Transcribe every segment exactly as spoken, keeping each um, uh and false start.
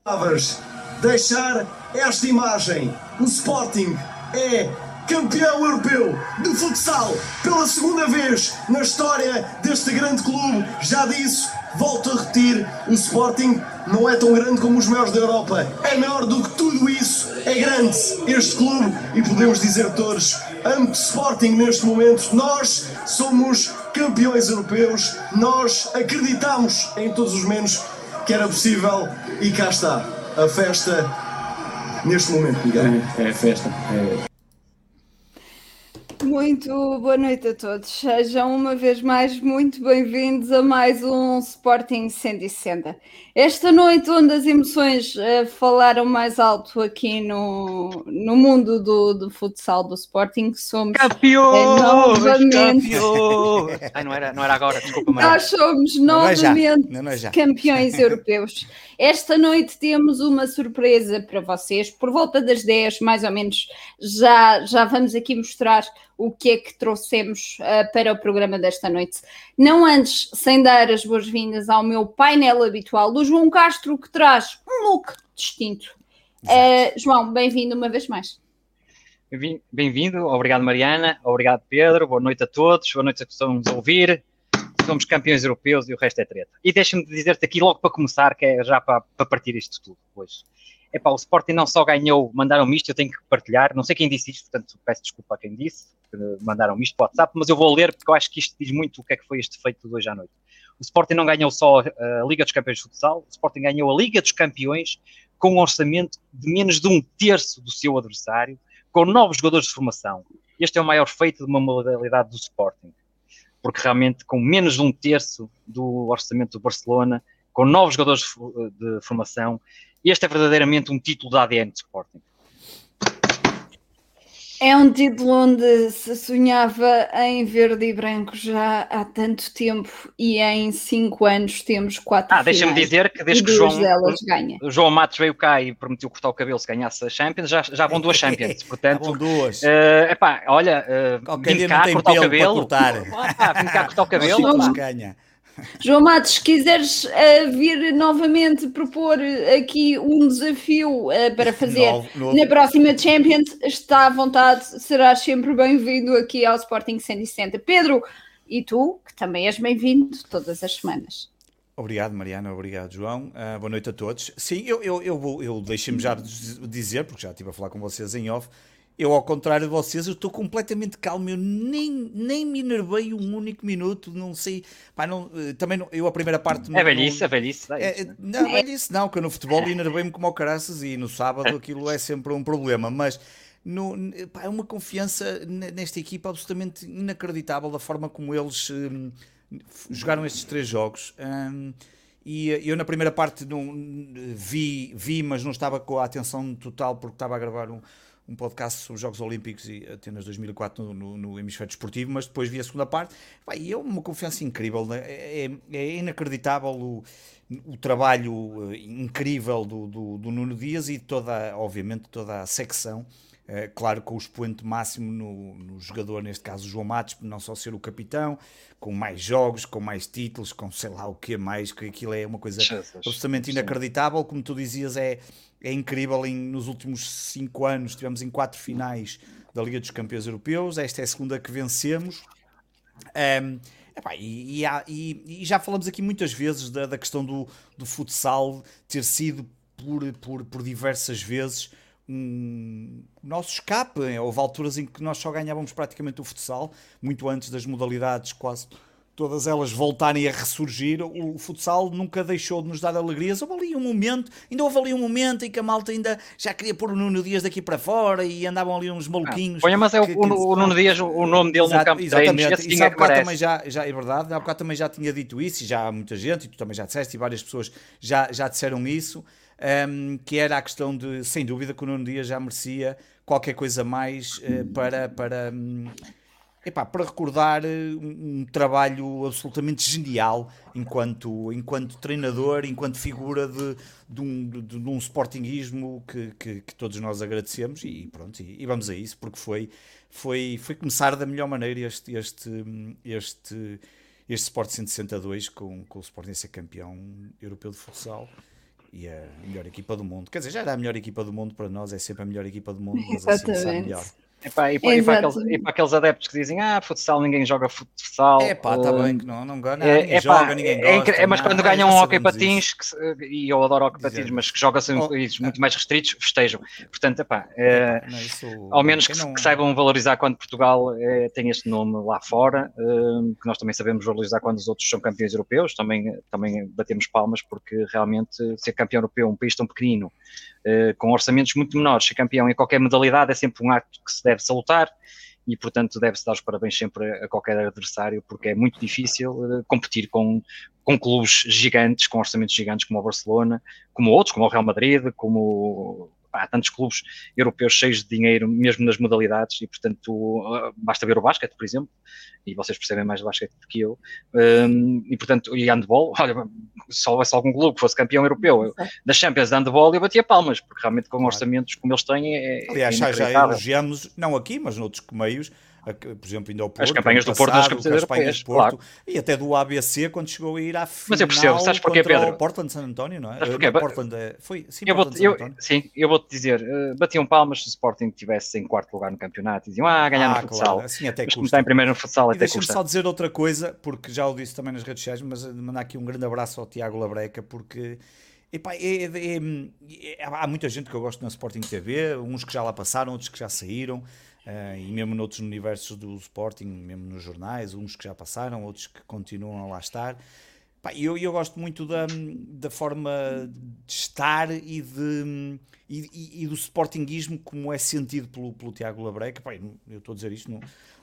palavras, deixar esta imagem. O Sporting é campeão europeu de futsal pela segunda vez na história deste grande clube. Já disse, volto a repetir, o Sporting não é tão grande como os maiores da Europa. É maior do que tudo isso. É grande este clube e podemos dizer todos, ante Sporting neste momento, nós somos campeões europeus. Nós acreditamos em todos os momentos que era possível e cá está a festa neste momento, Miguel. É, é a festa. É. Muito boa noite a todos. Sejam uma vez mais muito bem-vindos a mais um Sporting cento e sessenta. Esta noite onde as emoções uh, falaram mais alto aqui no, no mundo do, do futsal do Sporting, somos campeões, uh, novamente... campeões. Ai, não era, não era agora, desculpa, Maria. Nós somos não é novamente não é campeões europeus. Esta noite temos uma surpresa para vocês. Por volta das dez, mais ou menos, já, já vamos aqui mostrar o que é que trouxemos uh, para o programa desta noite. Não antes, sem dar as boas-vindas ao meu painel habitual, do João Castro, que traz um look distinto. Uh, João, bem-vindo uma vez mais. Bem-vindo, obrigado Mariana, obrigado Pedro, boa noite a todos, boa noite a que estão a ouvir. Somos campeões europeus e o resto é treta. E deixa-me dizer-te aqui logo para começar, que é já para, para partir isto tudo hoje. Epá, o Sporting não só ganhou, mandaram-me isto, eu tenho que partilhar, não sei quem disse isto, portanto peço desculpa a quem disse, mandaram-me isto para o WhatsApp, mas eu vou ler porque eu acho que isto diz muito o que é que foi este feito de hoje à noite. O Sporting não ganhou só a Liga dos Campeões de Futsal, o Sporting ganhou a Liga dos Campeões com um orçamento de menos de um terço do seu adversário, com novos jogadores de formação. Este é o maior feito de uma modalidade do Sporting, porque realmente com menos de um terço do orçamento do Barcelona, com novos jogadores de formação, este é verdadeiramente um título da A D N de Sporting. É um título onde se sonhava em verde e branco já há tanto tempo e em cinco anos temos quatro Ah, deixa-me dizer que desde que o João, o João Matos veio cá e prometeu cortar o cabelo se ganhasse a Champions, já, já vão duas Champions, portanto... vão duas. Uh, epá, olha, uh, vim cá cortar o cabelo. Cortar. Ah, vim cá cortar o cabelo. Ganha. João Matos, se quiseres uh, vir novamente propor aqui um desafio uh, para fazer novo, novo. na próxima Champions, está à vontade, serás sempre bem-vindo aqui ao Sporting cento e sessenta. Pedro, e tu, que também és bem-vindo todas as semanas. Obrigado, Mariana, obrigado, João. Uh, boa noite a todos. Sim, eu, eu, eu, eu deixei-me já dizer, porque já estive a falar com vocês em off, eu, ao contrário de vocês, eu estou completamente calmo, eu nem, nem me enervei um único minuto, não sei, pá, não, também não, eu a primeira parte... Não, é velhice, não, é velhice. É, é, não, é velhice não, que eu no futebol enervei-me como ao caraças e no sábado aquilo é sempre um problema, mas no, pá, é uma confiança nesta equipa absolutamente inacreditável, da forma como eles hum, jogaram estes três jogos. Hum, e eu na primeira parte não, vi, vi, mas não estava com a atenção total porque estava a gravar um um podcast sobre os Jogos Olímpicos e Atenas dois mil e quatro no, no, no hemisfério desportivo, mas depois vi a segunda parte, e é uma confiança incrível, né? é, é inacreditável o, o trabalho incrível do, do, do Nuno Dias e toda, obviamente, toda a secção, é, claro, com o expoente máximo no, no jogador, neste caso o João Matos, não só ser o capitão, com mais jogos, com mais títulos, com sei lá o que mais, que aquilo é uma coisa Jesus, absolutamente inacreditável, como tu dizias, é É incrível, em, nos últimos cinco anos estivemos em quatro finais da Liga dos Campeões Europeus, esta é a segunda que vencemos. Um, epá, e, e, há, e, e já falamos aqui muitas vezes da, da questão do, do futsal ter sido por, por, por diversas vezes um nosso escape. Houve alturas em que nós só ganhávamos praticamente o futsal, muito antes das modalidades quase todas elas voltarem a ressurgir. O futsal nunca deixou de nos dar alegrias. Houve ali um momento, ainda houve ali um momento em que a malta ainda já queria pôr o Nuno Dias daqui para fora e andavam ali uns maluquinhos. Ah, mas é o, que, o, o Nuno Dias, o nome dele Exato, no campo de treinos. Exatamente, e sabe que também já, já, é verdade, há bocado também já tinha dito isso e já há muita gente, e tu também já disseste, e várias pessoas já, já disseram isso, um, que era a questão de, sem dúvida, que o Nuno Dias já merecia qualquer coisa mais uh, para... para um, Epá, para recordar um, um trabalho absolutamente genial enquanto, enquanto treinador, enquanto figura de, de, um, de, de um sportinguismo que, que, que todos nós agradecemos e pronto, e, e vamos a isso, porque foi, foi, foi começar da melhor maneira este, este, este, este Sport cento e sessenta e dois com, com o Sporting a ser campeão europeu de futsal. e a melhor equipa do mundo. Quer dizer, já era a melhor equipa do mundo para nós, é sempre a melhor equipa do mundo, mas assim sabe melhor. E para, e, para, e, para aqueles, e para aqueles adeptos que dizem, ah, futsal, ninguém joga futsal. É pá, está uh, bem que não, não ganha, é, ninguém é, joga, pá, ninguém é, gosta. É, mas não, quando ganham um hockey patins, que, e eu adoro hockey Dizer, patins, mas que joga-se em oh, países muito mais restritos, festejam. Portanto, epá, é, é, não, isso, ao menos que, não... que saibam valorizar quando Portugal é, tem este nome lá fora, uh, que nós também sabemos valorizar quando os outros são campeões europeus, também, também batemos palmas, porque realmente ser campeão europeu, um país tão pequenino, uh, com orçamentos muito menores, ser campeão em qualquer modalidade é sempre um ato que se deve salutar. E, portanto, deve-se dar os parabéns sempre a qualquer adversário, porque é muito difícil uh, competir com, com clubes gigantes, com orçamentos gigantes como o Barcelona, como outros, como o Real Madrid, como pá, tantos clubes europeus cheios de dinheiro, mesmo nas modalidades, e, portanto, uh, basta ver o basquete, por exemplo, e vocês percebem mais de basquete do que eu, um, e, portanto, e handball, olha, se houvesse algum clube que fosse campeão europeu das Champions de handball, eu batia palmas, porque realmente com orçamentos como eles têm é, aliás, é já elogiamos, não aqui, mas noutros meios, por exemplo, ainda ao Porto, as campanhas do Porto nas competições europeias, do Porto, claro. E até do A B C quando chegou a ir à final. Mas eu percebo, sabes porquê, Pedro? O Portland San António, não é? Sabes porquê? Não, Portland é... Foi, sim, eu Portland vou, San eu, sim, eu vou-te dizer, uh, batiam palmas se o Sporting estivesse em quarto lugar no campeonato e diziam, ah, ganhar ah, no futsal. Claro. Assim até mas custa. como está em primeiro no futsal, e até deixa-me custa. só dizer outra coisa, porque já o disse também nas redes sociais, mas mandar aqui um grande abraço ao Tiago Labreca, porque... Epá, é, é, é, há muita gente que eu gosto na Sporting T V, uns que já lá passaram, outros que já saíram, uh, e mesmo noutros universos do Sporting, mesmo nos jornais, uns que já passaram, outros que continuam a lá estar. Epá, eu, eu gosto muito da, da forma de estar e, de, e, e, e do sportinguismo como é sentido pelo, pelo Tiago Labreca. Epá, eu estou a dizer isto, não...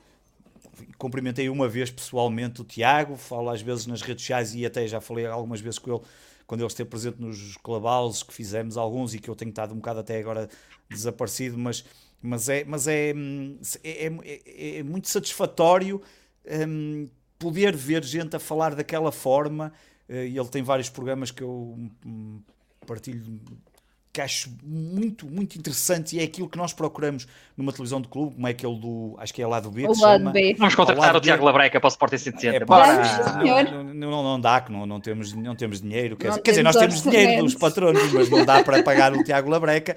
Cumprimentei uma vez pessoalmente o Tiago, falo às vezes nas redes sociais e até já falei algumas vezes com ele quando ele esteve presente nos clubhouses que fizemos alguns e que eu tenho estado um bocado até agora desaparecido, mas, mas, é, mas é, é, é, é muito satisfatório um, poder ver gente a falar daquela forma, uh, e ele tem vários programas que eu um, partilho, que acho muito, muito interessante, e é aquilo que nós procuramos numa televisão de clube, como é aquele do, acho que é lá do B, que se chama. B. Vamos contratar o Tiago Labreca para o Sporting cento e sessenta. É, pá, não, não, não, não dá, que não, não, temos, não temos dinheiro, quer, não quer dizer, nós temos dinheiro dos patronos, mas não dá para pagar o Tiago Labreca,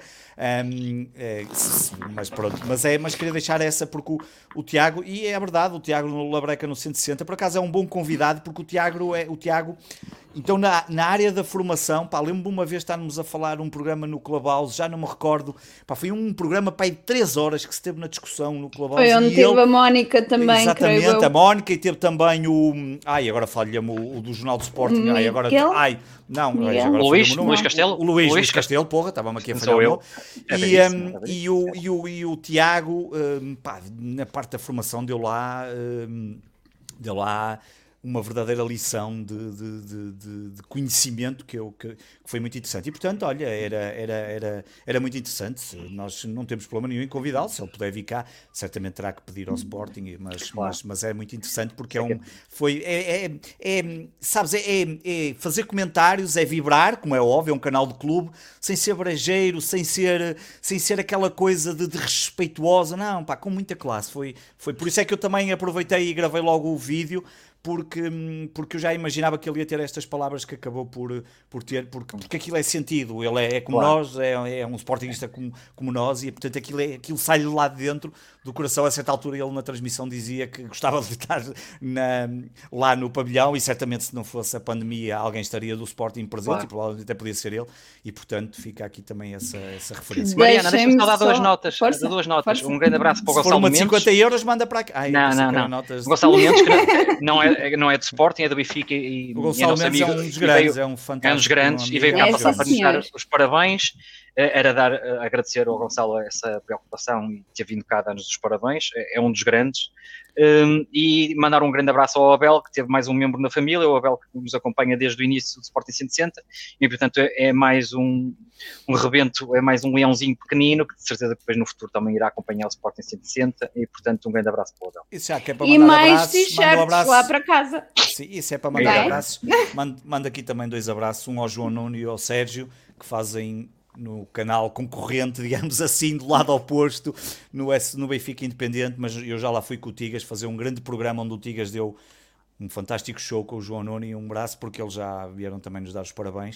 um, é, mas pronto, mas, é, mas queria deixar essa porque o, o Tiago, e é verdade, o Tiago no Labreca no cento e sessenta, por acaso é um bom convidado, porque o Tiago é, o Tiago, então na, na área da formação, pá, lembro-me uma vez estarmos a falar um programa no Clubhouse, já não me recordo, pá, foi um programa, pá, de três horas que se teve na discussão no Clubhouse. Foi onde teve ele, a Mónica também, exatamente, creio a Mónica, e teve também o, ai, agora falha-me o, o do Jornal do Sporting, ai, agora, ai, não, agora Luís, o Luís Castelo, o, o Luís, Luís, Luís Castelo, porra, estava-me aqui a falhar sou o eu. nome, é e, isso, um, e, o, e, o, e o Tiago, um, pá, na parte da formação deu lá, um, deu lá uma verdadeira lição de, de, de, de, de conhecimento que, eu, que, que foi muito interessante. E, portanto, olha, era, era, era, era muito interessante. Nós não temos problema nenhum em convidá-lo. Se ele puder vir cá, certamente terá que pedir ao Sporting, mas, claro. mas, mas é muito interessante porque é um... Foi, é, é, é, sabes, é, é fazer comentários, é vibrar, como é óbvio, é um canal de clube, sem ser brejeiro, sem ser, sem ser aquela coisa de, de respeituosa. Não, pá, com muita classe. Foi, foi por isso é que eu também aproveitei e gravei logo o vídeo, Porque, porque eu já imaginava que ele ia ter estas palavras que acabou por, por ter, porque, porque aquilo é sentido, ele é, é como claro. nós, é, é um sportingista como, como nós, e portanto aquilo, é, aquilo sai-lhe lá de dentro do coração. A certa altura ele na transmissão dizia que gostava de estar na, lá no pavilhão, e certamente se não fosse a pandemia alguém estaria do Sporting presente, claro. E provavelmente até podia ser ele, e portanto fica aqui também essa, essa referência. Mariana, deixa-me só dar duas notas, força, duas notas. Um grande abraço para o Gonçalo Mendes. Se for uma de cinquenta euros, manda para cá. Ai, não, não, não. Notas... Gonçalo Mendes, que não é não é de Sporting, é do Benfica, e o Gonçalo Mendes é um dos grandes, é um fantástico. É um dos grandes, e veio cá passar para nos dar os parabéns. Era dar, agradecer ao Gonçalo essa preocupação e ter vindo cá dar-nos os parabéns. É um dos grandes. Um, e mandar um grande abraço ao Abel, que teve mais um membro na família, o Abel que nos acompanha desde o início do Sporting cento e sessenta, e portanto é mais um, um rebento, é mais um leãozinho pequenino, que de certeza que depois no futuro também irá acompanhar o Sporting cento e sessenta, e portanto um grande abraço para o Abel. Isso já, que é para e mandar mais abraços, t-shirts um abraço. lá para casa. Sim, isso é para mandar é. abraços. Mando, mando aqui também dois abraços, um ao João Nuno e ao Sérgio, que fazem no canal concorrente, digamos assim, do lado oposto, no, no Benfica Independente, mas eu já lá fui com o Tigas fazer um grande programa onde o Tigas deu um fantástico show com o João Nuno, e um abraço porque eles já vieram também nos dar os parabéns,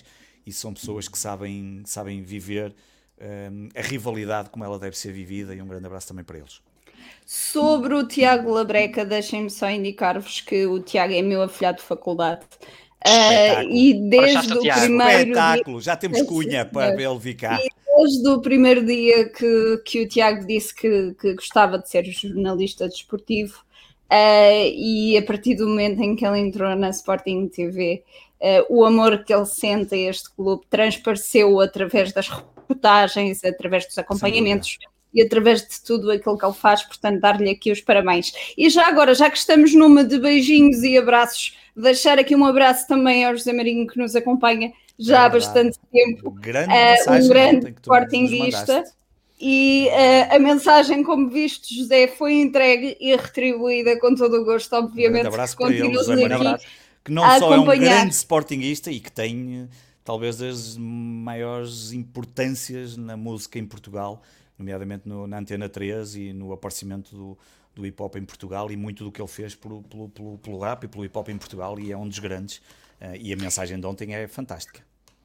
e são pessoas que sabem, sabem viver um, a rivalidade como ela deve ser vivida, e um grande abraço também para eles. Sobre o Tiago Labreca, deixem-me só indicar-vos que o Tiago é meu afilhado de faculdade. Uh, e desde o primeiro espetáculo, dia... já temos cunha para ele vir cá. E desde o primeiro dia que, que o Tiago disse que, que gostava de ser jornalista desportivo, uh, e a partir do momento em que ele entrou na Sporting T V, uh, o amor que ele sente a este clube transpareceu através das reportagens, através dos acompanhamentos e através de tudo aquilo que ele faz, portanto dar-lhe aqui os parabéns. E já agora, já que estamos numa de beijinhos e abraços, deixar aqui um abraço também ao José Marinho, que nos acompanha já é há bastante tempo, grande uh, um grande sportinguista, e uh, a mensagem, como visto, José, foi entregue e retribuída com todo o gosto, obviamente. Um abraço que para ele, José Marinho, que não só é um grande sportinguista e que tem talvez das maiores importâncias na música em Portugal, nomeadamente no, na Antena três e no aparecimento do, do hip-hop em Portugal, e muito do que ele fez pelo, pelo, pelo, pelo rap e pelo hip-hop em Portugal, e é um dos grandes, uh, e a mensagem de ontem é fantástica.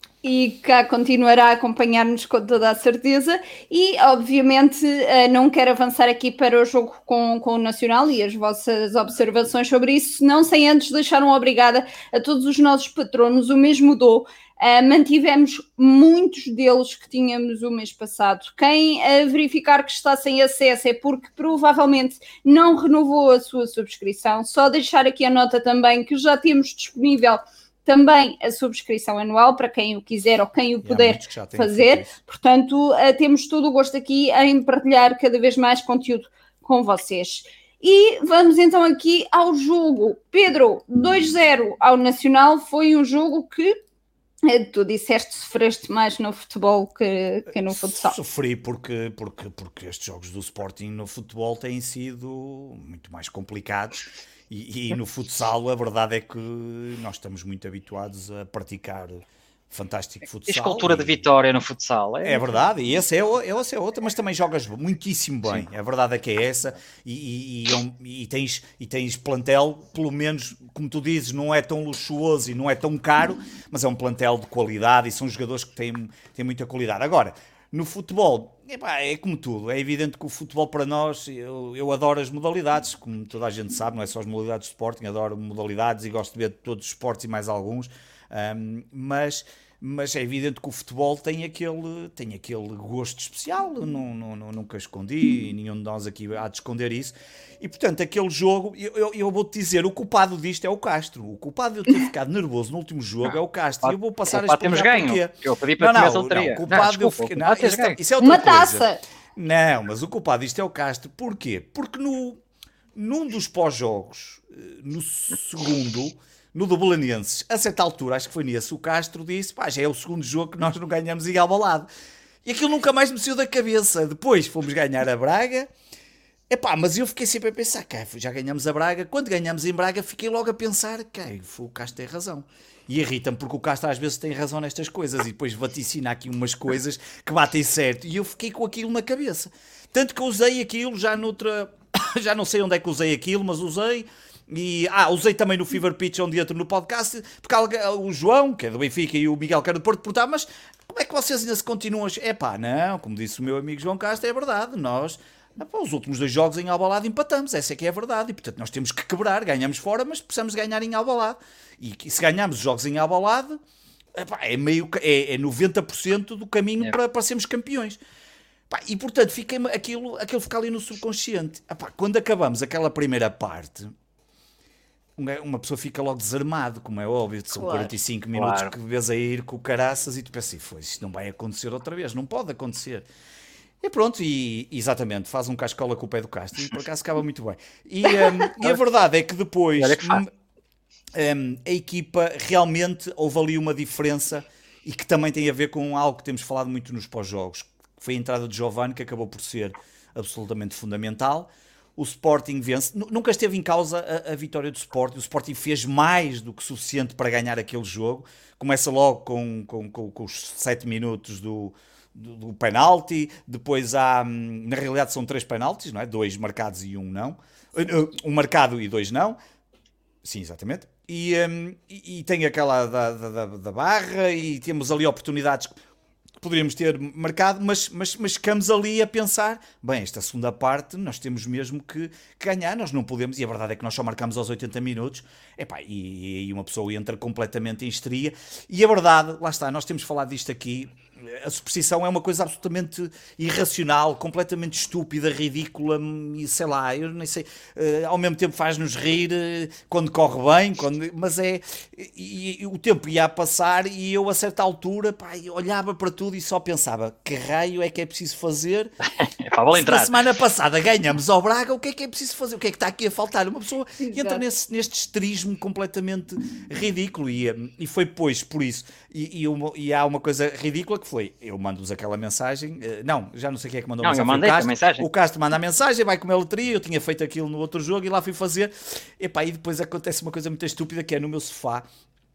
E cá continuará a acompanhar-nos com toda a certeza, e obviamente uh, não quero avançar aqui para o jogo com, com o Nacional e as vossas observações sobre isso, não sem antes deixar um obrigada a todos os nossos patronos, o mesmo dou. Uh, mantivemos muitos deles que tínhamos o mês passado. Quem uh, verificar que está sem acesso é porque provavelmente não renovou a sua subscrição. Só deixar aqui a nota também que já temos disponível também a subscrição anual para quem o quiser ou quem o puder fazer. Portanto, uh, temos todo o gosto aqui em partilhar cada vez mais conteúdo com vocês. E vamos então aqui ao jogo. Pedro, dois zero ao Nacional. Foi um jogo que tu disseste, sofreste mais no futebol que, que no futsal. Sofri porque, porque, porque estes jogos do Sporting no futebol têm sido muito mais complicados, e, e no futsal a verdade é que nós estamos muito habituados a praticar fantástico futsal. A cultura e, de vitória no futsal. É, é verdade, e essa é, essa é outra, mas também jogas muitíssimo bem. Sim. A verdade é que é essa, e, e, e, tens, e tens plantel, pelo menos, como tu dizes, não é tão luxuoso e não é tão caro, mas é um plantel de qualidade e são jogadores que têm, têm muita qualidade. Agora, no futebol, epá, é como tudo, é evidente que o futebol para nós, eu, eu adoro as modalidades, como toda a gente sabe, não é só as modalidades de Sporting, adoro modalidades e gosto de ver todos os esportes e mais alguns, um, mas... mas é evidente que o futebol tem aquele, tem aquele gosto especial, não, não, não, nunca escondi, e nenhum de nós aqui há de esconder isso, e portanto aquele jogo, eu, eu, eu vou-te dizer, o culpado disto é o Castro, o culpado de eu ter ficado nervoso no último jogo é o Castro, e eu vou passar a explicar temos ganho. Porquê. Eu pedi para não, não, não, não, o culpado não, desculpa, eu fiquei, não, isso, ganho. isso é outra Uma coisa. Taça! Não, mas o culpado disto é o Castro, porquê? Porque no, num dos pós-jogos, no segundo... no do Belenenses, a certa altura, acho que foi nesse, o Castro disse, pá, já é o segundo jogo que nós não ganhamos em Alvalade. E aquilo nunca mais me saiu da cabeça. Depois fomos ganhar a Braga, epá, mas eu fiquei sempre a pensar, cá, já ganhamos a Braga, quando ganhamos em Braga fiquei logo a pensar, cá, o Castro tem razão. E irrita-me porque o Castro às vezes tem razão nestas coisas e depois vaticina aqui umas coisas que batem certo. E eu fiquei com aquilo na cabeça. Tanto que eu usei aquilo já noutra... já não sei onde é que usei aquilo, mas usei... E, ah, usei também no Fever Pitch onde entro no podcast, porque o João, que é do Benfica, e o Miguel, que é do Porto, perguntaram, mas como é que vocês ainda se continuam? É pá, não, como disse o meu amigo João Castro, é verdade, nós, epá, os últimos dois jogos em Alvalade empatamos, essa é que é a verdade, e portanto nós temos que quebrar, ganhamos fora, mas precisamos ganhar em Alvalade, e, e se ganharmos os jogos em Alvalade, epá, é, meio, é, é noventa por cento do caminho é. para, para sermos campeões. Epá, e portanto, fiquei, aquilo, aquilo fica ali no subconsciente. Epá, quando acabamos aquela primeira parte... uma pessoa fica logo desarmado, como é óbvio, são claro, quarenta e cinco minutos claro. que vês a ir com o caraças e tu pensas, foi, isto não vai acontecer outra vez, não pode acontecer. E pronto, e exatamente, faz um cascola com o pé do Castro e por acaso acaba muito bem. E, um, e a verdade é que depois um, um, a equipa realmente houve ali uma diferença e que também tem a ver com algo que temos falado muito nos pós-jogos, que foi a entrada de Giovane, que acabou por ser absolutamente fundamental. O Sporting vence, nunca esteve em causa a, a vitória do Sporting, o Sporting fez mais do que suficiente para ganhar aquele jogo, começa logo com, com, com, com os sete minutos do, do, do penalti, depois há, na realidade são três penaltis, não é? Dois marcados e um não, um marcado e dois não, sim, exatamente, e, um, e, e tem aquela da, da, da barra e temos ali oportunidades que poderíamos ter marcado, mas, mas, mas ficamos ali a pensar, bem, esta segunda parte nós temos mesmo que, que ganhar, nós não podemos, e a verdade é que nós só marcamos aos oitenta minutos, epá, e, e uma pessoa entra completamente em histeria, e a verdade, lá está, nós temos falado disto aqui, a superstição é uma coisa absolutamente irracional, completamente estúpida, ridícula, e sei lá, eu nem sei, uh, ao mesmo tempo faz-nos rir uh, quando corre bem, quando, mas é, e, e o tempo ia a passar e eu a certa altura, pá, olhava para tudo e só pensava, que raio é que é preciso fazer? Se na semana passada ganhamos ao Braga, o que é que é preciso fazer? O que é que está aqui a faltar? Uma pessoa Exato. entra nesse, neste esterismo completamente ridículo, e, e foi depois por isso, e, e, uma, e há uma coisa ridícula que foi, eu mando-vos aquela mensagem, não, já não sei quem é que mandou não, mensagem, eu mandei o Castro, a mensagem. O Castro manda a mensagem, vai comer a loteria, eu tinha feito aquilo no outro jogo e lá fui fazer, epá, e depois acontece uma coisa muito estúpida, que é no meu sofá,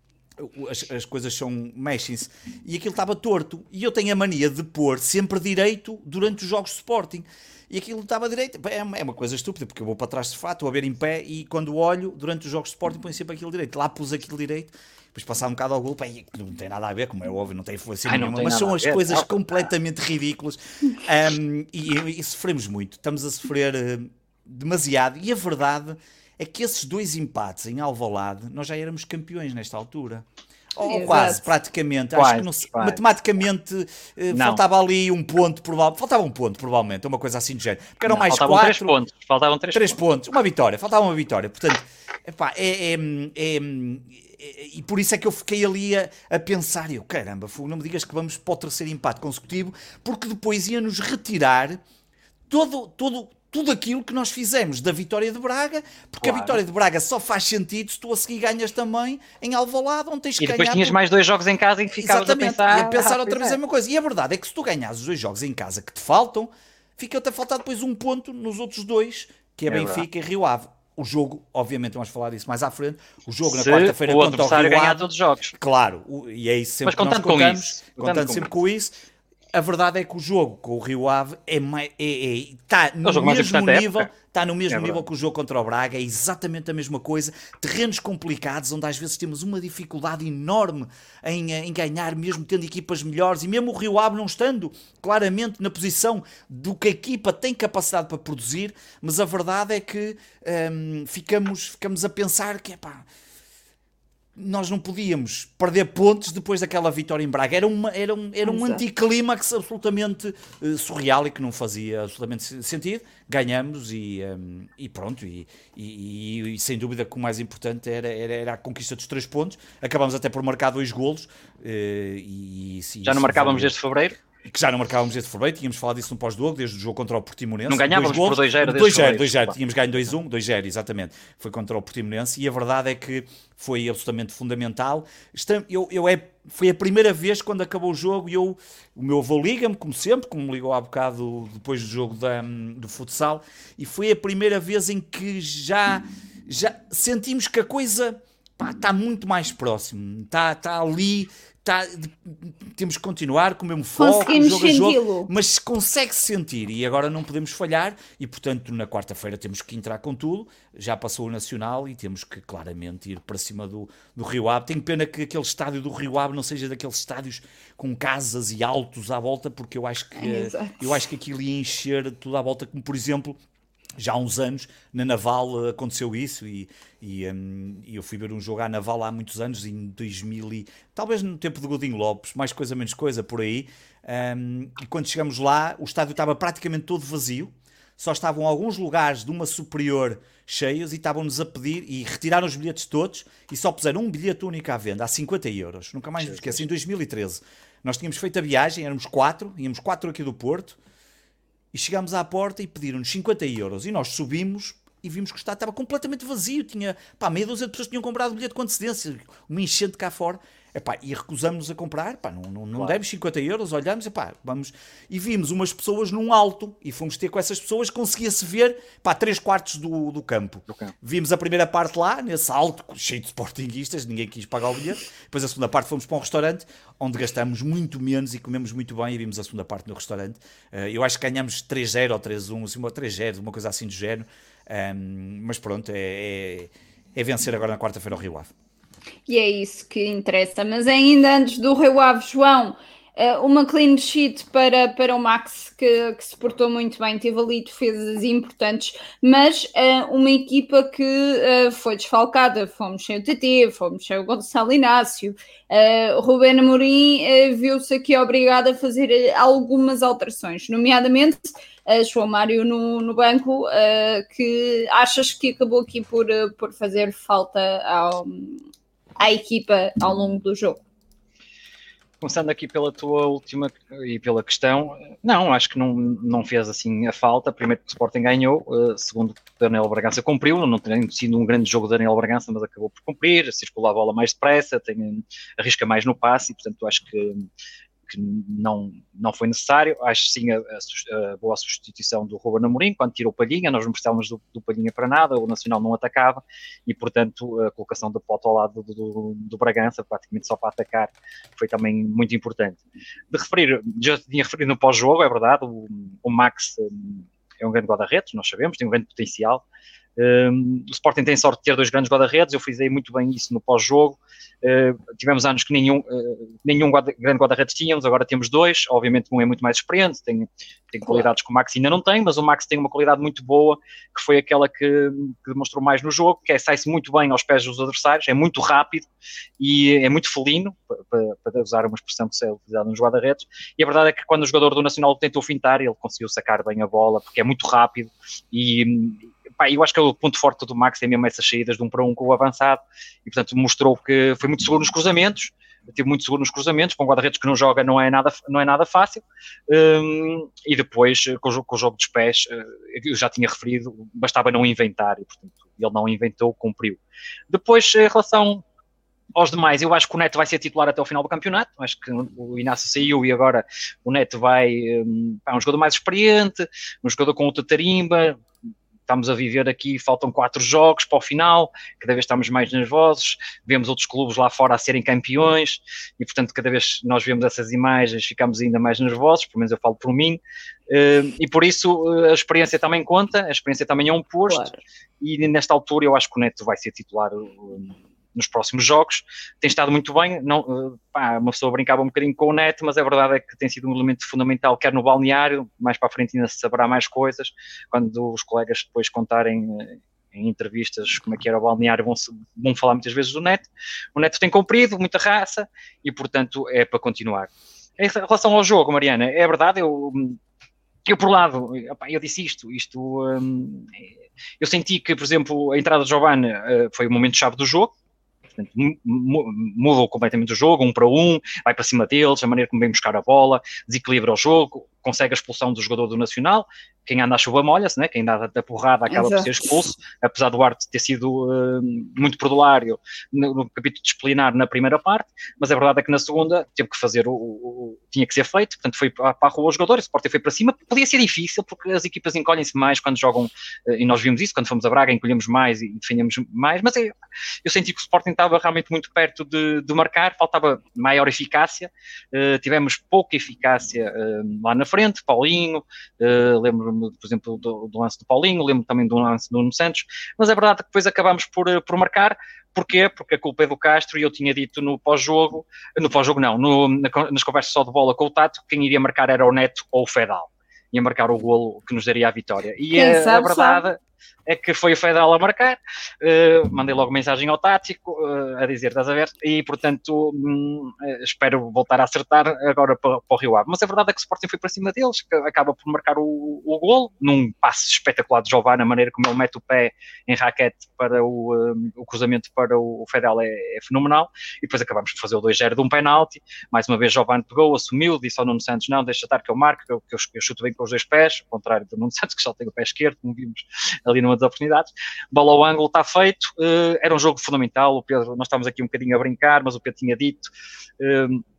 as, as coisas são, mexem-se, e aquilo estava torto, e eu tenho a mania de pôr sempre direito durante os jogos de Sporting, e aquilo estava direito, é uma coisa estúpida, porque eu vou para trás do sofá, estou a ver em pé, e quando olho, durante os jogos de Sporting, põe sempre aquilo direito, lá pus aquilo direito, depois passar um bocado ao gol, pá, não tem nada a ver, como é óbvio, não tem influência Ai, nenhuma, mas são as coisas completamente ridículas, um, e, e sofremos muito, estamos a sofrer uh, demasiado, e a verdade é que esses dois empates em Alvalade, nós já éramos campeões nesta altura. Ou Exato. quase, praticamente. Quase, Acho que não se, matematicamente uh, faltava ali um ponto, provavelmente. Faltava um ponto, provavelmente, uma coisa assim do género. Porque eram não, mais faltavam quatro. Três pontos. Faltavam três, três pontos. pontos. Uma vitória, faltava uma vitória. Portanto, epá, é, é, é, é, e por isso é que eu fiquei ali a, a pensar, eu, caramba, não me digas que vamos para o terceiro empate consecutivo, porque depois ia-nos retirar todo, todo, tudo aquilo que nós fizemos da vitória de Braga, porque claro. a vitória de Braga só faz sentido se tu a seguir ganhas também em Alvalade, onde tens que ganhar. E depois ganhar tinhas por... mais dois jogos em casa em que ficavas Exatamente. a pensar... E a pensar outra vez a mesma coisa. E a verdade é que se tu ganhas os dois jogos em casa que te faltam, fica-te a faltar depois um ponto nos outros dois, que é, é Benfica verdade. e Rio Ave. O jogo, obviamente vamos falar disso mais à frente, o jogo se na quarta-feira contra o adversário ganhar todos os jogos. Claro, e é isso sempre Mas que nós contando contamos, com isso. contando Contando sempre com com isso. A verdade é que o jogo com o Rio Ave é, mais, é, é, está no é mesmo nível, é. está no mesmo é nível que o jogo contra o Braga, é exatamente a mesma coisa, terrenos complicados, onde às vezes temos uma dificuldade enorme em, em ganhar, mesmo tendo equipas melhores, e mesmo o Rio Ave não estando claramente na posição do que a equipa tem capacidade para produzir, mas a verdade é que hum, ficamos, ficamos a pensar que, epá, nós não podíamos perder pontos depois daquela vitória em Braga. Era, uma, era um, era um anticlímax absolutamente uh, surreal e que não fazia absolutamente sentido. Ganhamos e, um, e pronto. E, e, e, e sem dúvida que o mais importante era, era, era a conquista dos três pontos. Acabámos até por marcar dois golos. Uh, e, e, Já não marcávamos desde fevereiro? Que já não marcávamos desde fevereiro, tínhamos falado disso no pós-jogo, desde o jogo contra o Portimonense. Não ganhávamos dois por dois zero dois zero, dois zero, tínhamos ganho dois um, dois zero, exatamente. Foi contra o Portimonense e a verdade é que foi absolutamente fundamental. Eu, eu é, foi a primeira vez quando acabou o jogo e eu, o meu avô liga-me, como sempre, como me ligou há bocado depois do jogo da, do futsal, e foi a primeira vez em que já, já sentimos que a coisa pá, está muito mais próximo, está, está ali... Tá, temos que continuar com o mesmo foco, jogo a jogo, mas consegue-se sentir e agora não podemos falhar e portanto na quarta-feira temos que entrar com tudo, já passou o Nacional e temos que claramente ir para cima do, do Rio Ave. Tenho pena que aquele estádio do Rio Ave não seja daqueles estádios com casas e altos à volta, porque eu acho que, é, eu acho que aquilo ia encher tudo à volta, como por exemplo já há uns anos, na Naval aconteceu isso e, e um, eu fui ver um jogo à Naval há muitos anos, em dois mil e talvez no tempo de Godinho Lopes, mais coisa menos coisa por aí, um, e quando chegamos lá o estádio estava praticamente todo vazio, só estavam alguns lugares de uma superior cheios e estavam-nos a pedir e retiraram os bilhetes todos e só puseram um bilhete único à venda, a cinquenta euros, nunca mais me esqueço, em dois mil e treze. Nós tínhamos feito a viagem, éramos quatro, íamos quatro aqui do Porto, e chegámos à porta e pediram-nos cinquenta euros. E nós subimos e vimos que o estádio estava completamente vazio. Tinha, pá, meia dúzia de pessoas que tinham comprado o bilhete com antecedência. Uma enchente cá fora. Epá, e recusamos-nos a comprar. Pá, não, não, não claro. Demos cinquenta euros. Olhamos, epá, vamos. E vimos umas pessoas num alto. E fomos ter com essas pessoas. Conseguia-se ver, pá, três quartos do, do, campo. do campo. Vimos a primeira parte lá, nesse alto, cheio de sportinguistas. Ninguém quis pagar o bilhete. Depois a segunda parte fomos para um restaurante onde gastamos muito menos e comemos muito bem. E vimos a segunda parte no restaurante. Eu acho que ganhamos três zero ou três um, assim, três zero, uma coisa assim do género. Um, mas pronto, é, é, é vencer agora na quarta-feira o Rio Ave. E é isso que interessa. Mas ainda antes do Rio Ave, João, uma clean sheet para, para o Max, que, que se portou muito bem, teve ali defesas importantes, mas uh, uma equipa que uh, foi desfalcada. Fomos sem o T T, fomos sem o Gonçalo Inácio. Uh, Ruben Amorim uh, viu-se aqui obrigado a fazer algumas alterações, nomeadamente uh, João Mário no, no banco, uh, que achas que acabou aqui por, uh, por fazer falta ao, à equipa ao longo do jogo? Começando aqui pela tua última e pela questão, não, acho que não, não fez assim a falta. Primeiro que o Sporting ganhou, uh, segundo que o Daniel Bragança cumpriu, não tem sido um grande jogo do Daniel Bragança, mas acabou por cumprir, circula a bola mais depressa, tem, arrisca mais no passe e, portanto, acho que que não, não foi necessário. Acho sim a, a, a boa substituição do Ruben Amorim, quando tirou o Palhinha, nós não precisávamos do, do Palhinha para nada, o Nacional não atacava, e portanto a colocação do Pote ao lado do, do, do Bragança, praticamente só para atacar, foi também muito importante. De referir, já tinha referido no pós-jogo, é verdade, o, o Max é um grande guarda-redes, nós sabemos, tem um grande potencial. Um, o Sporting tem sorte de ter dois grandes guarda-redes, eu frisei muito bem isso no pós-jogo. Uh, tivemos anos que nenhum, uh, nenhum guarda, grande guarda-redes tínhamos, agora temos dois. Obviamente um é muito mais experiente, tem, tem qualidades que o Max ainda não tem, mas o Max tem uma qualidade muito boa, que foi aquela que, que demonstrou mais no jogo, que é sai-se muito bem aos pés dos adversários, é muito rápido e é muito felino, para, para usar uma expressão que se é utilizada nos guarda-redes, e a verdade é que quando o jogador do Nacional tentou fintar, ele conseguiu sacar bem a bola, porque é muito rápido e... Pá, eu acho que o ponto forte do Max é mesmo essas saídas de um para um com o avançado e, portanto, mostrou que foi muito seguro nos cruzamentos, teve muito seguro nos cruzamentos, com um guarda-redes que não joga não é nada, não é nada fácil, um, e depois, com o, com o jogo dos pés, eu já tinha referido, bastava não inventar, e, portanto, ele não inventou, cumpriu. Depois, em relação aos demais, eu acho que o Neto vai ser titular até o final do campeonato, acho que o Inácio saiu e agora o Neto vai, um, é um jogador mais experiente, um jogador com outra tarimba. Estamos a viver aqui, faltam quatro jogos para o final, cada vez estamos mais nervosos, vemos outros clubes lá fora a serem campeões e, portanto, cada vez nós vemos essas imagens, ficamos ainda mais nervosos, pelo menos eu falo por mim, e por isso a experiência também conta, a experiência também é um posto, claro. E nesta altura eu acho que o Neto vai ser titular nos próximos jogos, tem estado muito bem, não, pá, uma pessoa brincava um bocadinho com o Neto, mas a verdade é que tem sido um elemento fundamental, quer no balneário, mais para a frente ainda se saberá mais coisas, quando os colegas depois contarem em entrevistas como é que era o balneário, vão, vão falar muitas vezes do Neto. O Neto tem cumprido, muita raça, e portanto é para continuar. Em relação ao jogo, Mariana, é verdade, eu... Eu, por lado, eu disse isto, isto hum, eu senti que, por exemplo, a entrada de Giovanni uh, foi o momento-chave do jogo, portanto, mudou completamente o jogo, um para um, vai para cima deles, a maneira como vem buscar a bola, desequilibra o jogo, consegue a expulsão do jogador do Nacional, quem anda à chuva molha-se, né? Quem anda da porrada acaba Exato. Por ser expulso, apesar do Arte ter sido uh, muito perdulário no, no capítulo disciplinar na primeira parte, mas a verdade é que na segunda teve que fazer o, o tinha que ser feito, portanto foi para a rua o jogador, o Sporting foi para cima, podia ser difícil porque as equipas encolhem-se mais quando jogam, uh, e nós vimos isso, quando fomos a Braga encolhemos mais e defendemos mais, mas eu, eu senti que o Sporting estava realmente muito perto de, de marcar, faltava maior eficácia, uh, tivemos pouca eficácia uh, lá na frente, Paulinho, uh, lembro-me, por exemplo, do, do lance do Paulinho, lembro também do lance do Nuno Santos, mas é verdade que depois acabámos por, por marcar. Porquê? Porque a culpa é do Castro e eu tinha dito no pós-jogo, no pós-jogo não, no, na, nas conversas só de bola com o Tato, quem iria marcar era o Neto ou o Fedal, ia marcar o golo que nos daria a vitória. E a, sabe, a verdade... Sabe. É que foi o Fedal a marcar, uh, mandei logo mensagem ao tático uh, a dizer, estás a ver? E, portanto, um, espero voltar a acertar agora para, para o Rio Ave. Mas a verdade é que o Sporting foi para cima deles, que acaba por marcar o, o golo, num passe espetacular de Giovanni, a maneira como ele mete o pé em raquete para o, um, o cruzamento para o, o Fedal é, é fenomenal, e depois acabamos por fazer o dois zero de um penalti, mais uma vez Giovanni pegou, assumiu, disse ao Nuno Santos, não, deixa estar que eu marco, que eu, que eu, eu chuto bem com os dois pés, ao contrário do Nuno Santos, que só tem o pé esquerdo, como vimos ali numa das oportunidades. Bola ao ângulo, está feito, uh, era um jogo fundamental, o Pedro, nós estávamos aqui um bocadinho a brincar, mas o Pedro tinha dito, uh,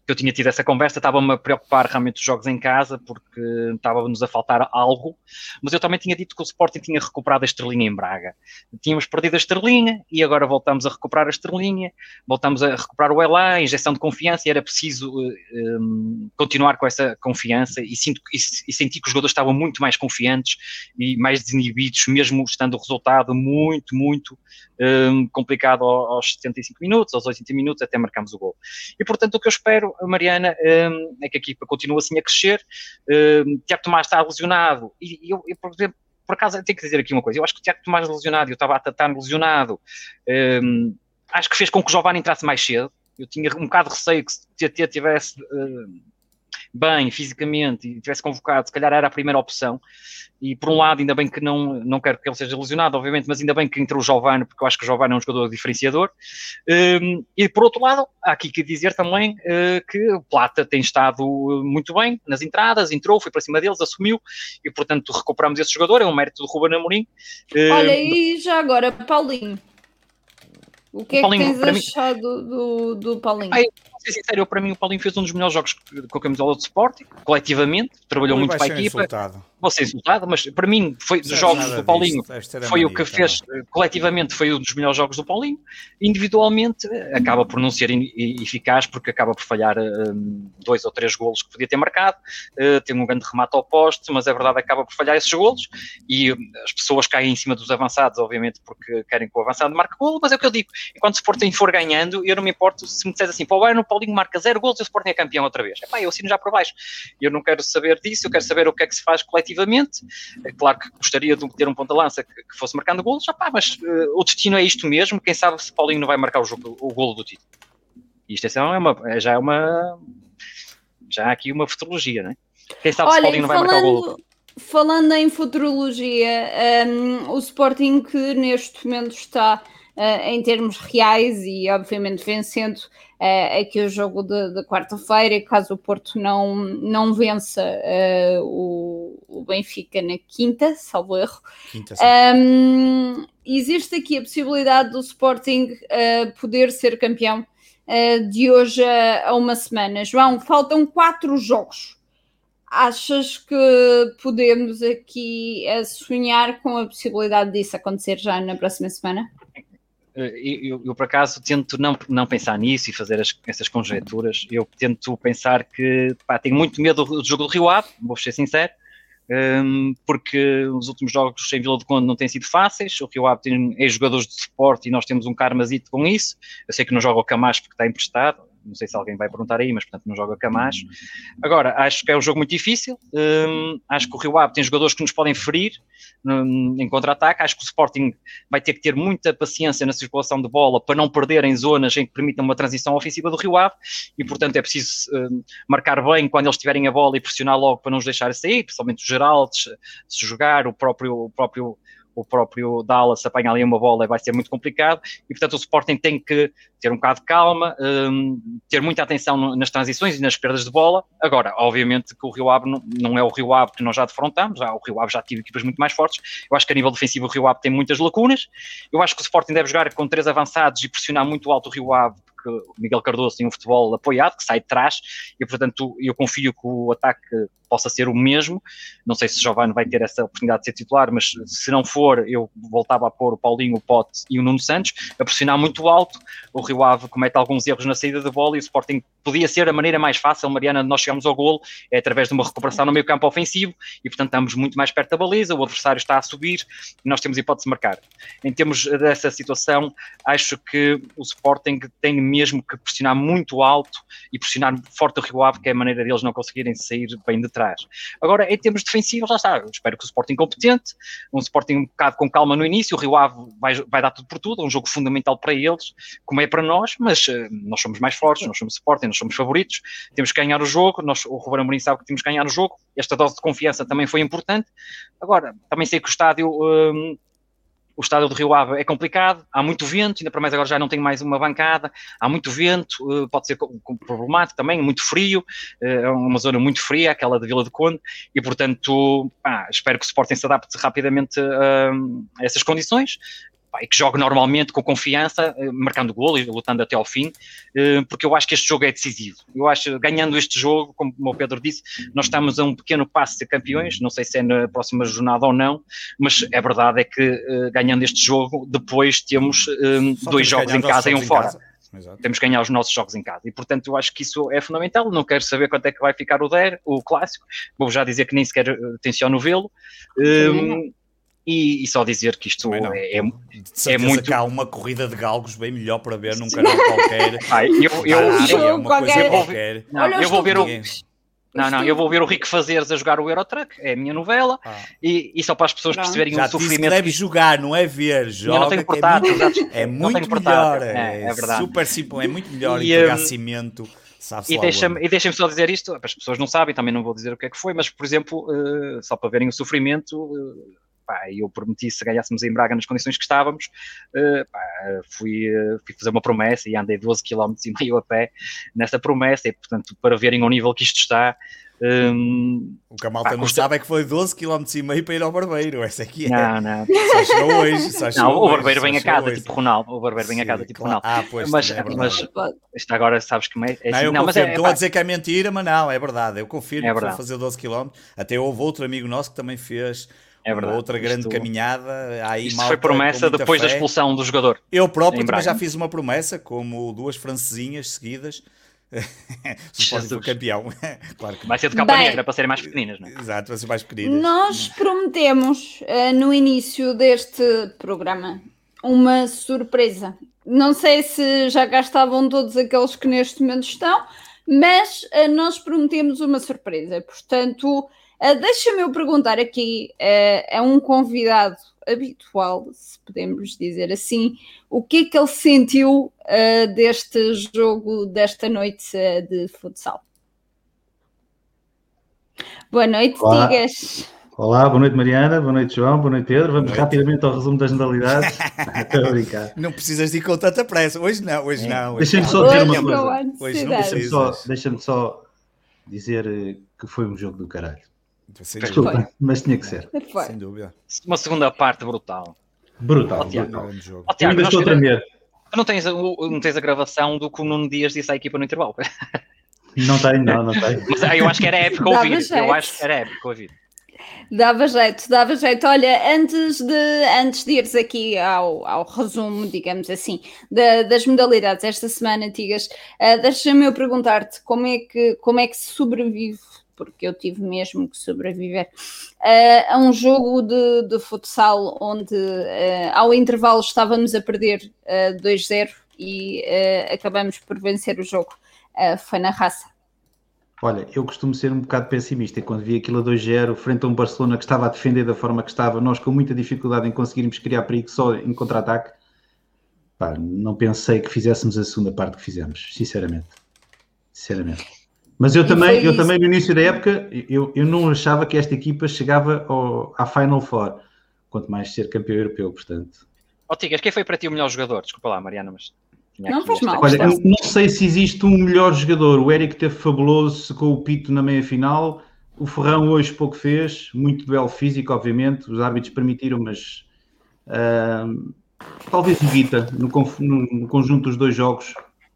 que eu tinha tido essa conversa, estava-me a preocupar realmente os jogos em casa, porque estava-nos a faltar algo, mas eu também tinha dito que o Sporting tinha recuperado a estrelinha em Braga. Tínhamos perdido a estrelinha e agora voltamos a recuperar a estrelinha, voltamos a recuperar o Elan, a injeção de confiança, e era preciso um, continuar com essa confiança, e, sinto, e, e senti que os jogadores estavam muito mais confiantes e mais desinibidos, mesmo estando o resultado muito, muito um, complicado aos setenta e cinco minutos, aos oitenta minutos, até marcamos o gol. E, portanto, o que eu espero, Mariana, um, é que a equipa continue assim a crescer. Um, Tiago Tomás está lesionado, e eu, eu, por exemplo, por acaso, eu tenho que dizer aqui uma coisa, eu acho que o Tiago Tomás lesionado, eu estava a tratar lesionado, um, acho que fez com que o Giovane entrasse mais cedo. Eu tinha um bocado de receio que se o T T tivesse uh, bem fisicamente e tivesse convocado, se calhar era a primeira opção. E por um lado, ainda bem que não, não quero que ele seja lesionado, obviamente, mas ainda bem que entrou o Giovane, porque eu acho que o Giovane é um jogador diferenciador. Um, e por outro lado, há aqui que dizer também uh, que o Plata tem estado muito bem nas entradas, entrou, foi para cima deles, assumiu, e portanto recuperamos esse jogador, é um mérito do Ruben Amorim. Uh, Olha, e já agora, Paulinho, o que é Paulinho, que tens achado mim... do, do Paulinho? Ai, vou ser sincero, eu, para mim o Paulinho fez um dos melhores jogos com a camisola do Sporting, coletivamente, trabalhou muito para a equipa. Insultado. Vou ser insultado, mas para mim, foi dos jogos do Paulinho, foi o que fez, coletivamente, foi um dos melhores jogos do Paulinho. Individualmente, acaba por não ser eficaz, porque acaba por falhar um, dois ou três golos que podia ter marcado, uh, tem um grande remate ao poste, mas é verdade, acaba por falhar esses golos, e uh, as pessoas caem em cima dos avançados, obviamente, porque querem que o avançado marque golo, mas é o que eu digo, enquanto o Sporting for ganhando, eu não me importo se me disseres assim, para o Bayern, o Paulinho marca zero golos e o Sporting é campeão outra vez. Epá, eu assino já por baixo. Eu não quero saber disso, eu quero saber o que é que se faz coletivamente. É claro que gostaria de ter um ponta-lança que, que fosse marcando golos, já pá, mas uh, o destino é isto mesmo, quem sabe se Paulinho não vai marcar o, jogo, o golo do título. Isto é uma, já é uma já há aqui uma futurologia, não é? Quem sabe Olha, se Paulinho não vai falando, marcar o golo. Falando em futurologia, um, o Sporting que neste momento está uh, em termos reais e obviamente vencendo uh, aqui o jogo de, de quarta-feira, e caso o Porto não, não vença uh, o, o Benfica na quinta, salvo erro, Quinta, um, existe aqui a possibilidade do Sporting uh, poder ser campeão uh, de hoje a, a uma semana. João, faltam quatro jogos. Achas que podemos aqui uh, sonhar com a possibilidade disso acontecer já na próxima semana? Eu, eu, por acaso, tento não, não pensar nisso e fazer as, essas conjecturas. Eu tento pensar que, pá, tenho muito medo do, do jogo do Rio Ave, vou ser sincero, um, porque os últimos jogos em Vila do Conde não têm sido fáceis. O Rio Ave tem ex-jogadores de suporte e nós temos um karmazito com isso. Eu sei que não joga o Camacho porque está emprestado. Não sei se alguém vai perguntar aí, mas portanto não joga Camacho. Agora, acho que é um jogo muito difícil. Um, acho que o Rio Ave tem jogadores que nos podem ferir um, em contra-ataque. Acho que o Sporting vai ter que ter muita paciência na circulação de bola para não perder em zonas em que permitam uma transição ofensiva do Rio Ave, e portanto é preciso um, marcar bem quando eles tiverem a bola e pressionar logo para não os deixar sair, principalmente o Geraldo, se jogar, o próprio... O próprio o próprio Dallas apanha ali uma bola e vai ser muito complicado, e portanto o Sporting tem que ter um bocado de calma, um, ter muita atenção nas transições e nas perdas de bola. Agora, obviamente que o Rio Ave não, não é o Rio Ave que nós já defrontamos, já, o Rio Ave já teve equipas muito mais fortes. Eu acho que a nível defensivo o Rio Ave tem muitas lacunas. Eu acho que o Sporting deve jogar com três avançados e pressionar muito alto o Rio Ave, porque o Miguel Cardoso tem um futebol apoiado, que sai de trás, e portanto eu confio que o ataque possa ser o mesmo. Não sei se o Giovane vai ter essa oportunidade de ser titular, mas se não for, eu voltava a pôr o Paulinho, o Pote e o Nuno Santos, a pressionar muito alto. O Rio Ave comete alguns erros na saída da bola e o Sporting podia ser a maneira mais fácil, Mariana, de nós chegarmos ao golo, é através de uma recuperação no meio campo ofensivo, e portanto estamos muito mais perto da baliza, o adversário está a subir e nós temos hipótese de marcar. Em termos dessa situação, acho que o Sporting tem mesmo que pressionar muito alto e pressionar forte o Rio Ave, que é a maneira deles não conseguirem sair bem de trás. Agora, em termos defensivos, já está, eu espero que o Sporting competente, um Sporting um bocado com calma no início, o Rio Ave vai, vai dar tudo por tudo, é um jogo fundamental para eles, como é para nós, mas uh, nós somos mais fortes, nós somos Sporting, nós somos favoritos, temos que ganhar o jogo, nós, o Ruben Amorim sabe que temos que ganhar o jogo, esta dose de confiança também foi importante. Agora, também sei que o estádio... Um, O estádio do Rio Ave é complicado, há muito vento, ainda para mais agora já não tem mais uma bancada, há muito vento, pode ser problemático também, muito frio, é uma zona muito fria, aquela de Vila do Conde, e portanto, pá, espero que o Sporting se adapte rapidamente a essas condições. pá, e que jogue normalmente com confiança, marcando golo e lutando até ao fim, porque eu acho que este jogo é decisivo. Eu acho, ganhando este jogo, como o Pedro disse, nós estamos a um pequeno passo de ser campeões, não sei se é na próxima jornada ou não, mas a verdade é que ganhando este jogo, depois temos dois jogos em casa e um fora. Exato. Temos que ganhar os nossos jogos em casa e, portanto, eu acho que isso é fundamental. Não quero saber quanto é que vai ficar o D E R, o clássico. Vou já dizer que nem sequer tenciono vê-lo. Um, e, e só dizer que isto é, é, é muito... que há uma corrida de galgos bem melhor para ver num canal qualquer. Ai, eu, eu, ah, eu, é uma coisa eu, qualquer. Não, eu vou ver o... Não, não, eu vou ver o Rico Fazeres a jogar o Eurotruck, é a minha novela, ah. e, e só para as pessoas Pronto. perceberem Já o sofrimento. Deve jogar, não é ver, joga. Eu não tenho portátil, é muito, é muito melhor, é, é verdade. Super simples, é muito melhor e, entregar um, cimento. E deixa-me deixa só dizer isto, as pessoas não sabem, também não vou dizer o que é que foi, mas, por exemplo, uh, só para verem o sofrimento, uh, pá, eu prometi, se ganhássemos em Braga nas condições que estávamos, uh, pá, fui, uh, fui fazer uma promessa e andei doze quilómetros e meio a pé nessa promessa, e, portanto, para verem o nível que isto está. Um, o que a malta pá, não custa... sabe é que foi doze quilómetros e meio para ir ao barbeiro, essa aqui é. Não, não. Só chegou hoje. Só chegou não, o barbeiro hoje, vem a casa, hoje. tipo Ronaldo. O barbeiro vem Sim, a casa, tipo claro. Ronaldo. Ah, pois, mas, é mas isto agora sabes que é. é não, assim, eu não, mas é, estou pá. a dizer que é mentira, mas não, é verdade. Eu confirmo é que foi fazer doze quilómetros. Até houve outro amigo nosso que também fez. É verdade, uma outra grande isto, caminhada. Aí isto foi promessa depois fé. da expulsão do jogador. Eu próprio também já fiz uma promessa, como duas francesinhas seguidas. Se pode ser campeão. Claro que vai ser de capa negra para serem mais pequeninas, não é? Exato, para ser mais pequeninas. Nós prometemos uh, no início deste programa uma surpresa. Não sei se já cá estavam todos aqueles que neste momento estão, mas uh, nós prometemos uma surpresa. Portanto, uh, deixa-me eu perguntar aqui uh, a um convidado habitual, se podemos dizer assim, o que é que ele sentiu uh, deste jogo, desta noite uh, de futsal? Boa noite, Olá. Tigas. Olá, boa noite Mariana, boa noite João, boa noite Pedro. Vamos noite. rapidamente ao resumo das modalidades. Estou a brincar. Não precisas de ir com tanta pressa, hoje não, hoje não. Hoje Deixa-me só dizer uma coisa. Hoje não Deixa-me só, deixa-me só dizer que foi um jogo do caralho. Desculpa, foi. Mas tinha que ser. Foi. Sem dúvida. Uma segunda parte brutal. Brutal. Oh, Tiago, brutal. Oh, Tiago, ainda estou a tremer. Tu não tens, não tens a gravação do que o Nuno Dias disse à equipa no intervalo? Não tenho, não, não tenho. Mas eu acho que era épico ouvir. Eu acho que era épico ouvir. Dava jeito, dava jeito. Olha, antes de, antes de ires aqui ao, ao resumo, digamos assim, da, das modalidades esta semana, Tigas, uh, deixa-me eu perguntar-te como é, que, como é que se sobrevive, porque eu tive mesmo que sobreviver, uh, a um jogo de, de futsal onde uh, ao intervalo estávamos a perder uh, dois zero e uh, acabamos por vencer o jogo. Uh, foi na raça. Olha, eu costumo ser um bocado pessimista e quando vi aquilo a dois zero, frente a um Barcelona que estava a defender da forma que estava, nós com muita dificuldade em conseguirmos criar perigo só em contra-ataque, pá, não pensei que fizéssemos a segunda parte que fizemos, sinceramente. Sinceramente. Mas eu também, eu também no início da época, eu, eu não achava que esta equipa chegava ao, à Final Four, quanto mais ser campeão europeu, portanto. Ó oh, Tigas, quem foi para ti o melhor jogador? Desculpa lá, Mariana, mas... Não faz mal. Olha, eu não sei se existe um melhor jogador. O Érico teve fabuloso com o Pito na meia-final. O Ferrão hoje pouco fez. Muito duelo físico, obviamente. Os árbitros permitiram, mas... Uh, talvez o Guita, no, no, no conjunto dos dois jogos.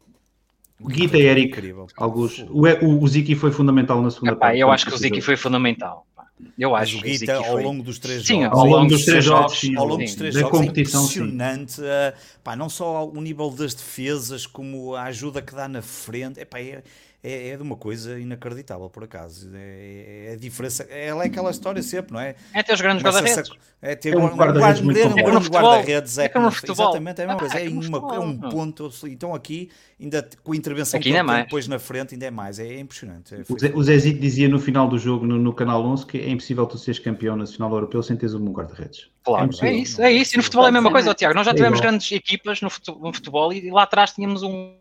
O Guita e Érico. Alguns. O, o, o Ziki foi fundamental na segunda Epá, parte. Eu acho que o Ziki foi fundamental. Eu acho que o Guita, ao foi... longo dos três sim, jogos, ao longo dos três jogos, jogos ao longo dos três da jogos, competição, é impressionante, uh, pá, não só o nível das defesas, como a ajuda que dá na frente, epá, é, é, é de uma coisa inacreditável, por acaso. É, é a diferença, ela é aquela história sempre, não é? É ter os grandes guarda-redes. É ter um guarda-redes muito bom. Um guarda-redes é, é como no futebol. Exatamente, é a mesma coisa. É, uma, é um ponto absoluto. Então aqui, ainda com a intervenção aqui que é mais. depois na frente, ainda é mais. É impressionante. É, o Zezito dizia no final do jogo, no, no Canal onze, que é impossível tu seres campeão nacional europeu sem teres um guarda-redes. Claro, é, é isso, é isso. E no futebol é a mesma coisa, ó, Tiago. Nós já tivemos é grandes equipas no futebol, no futebol e lá atrás tínhamos um...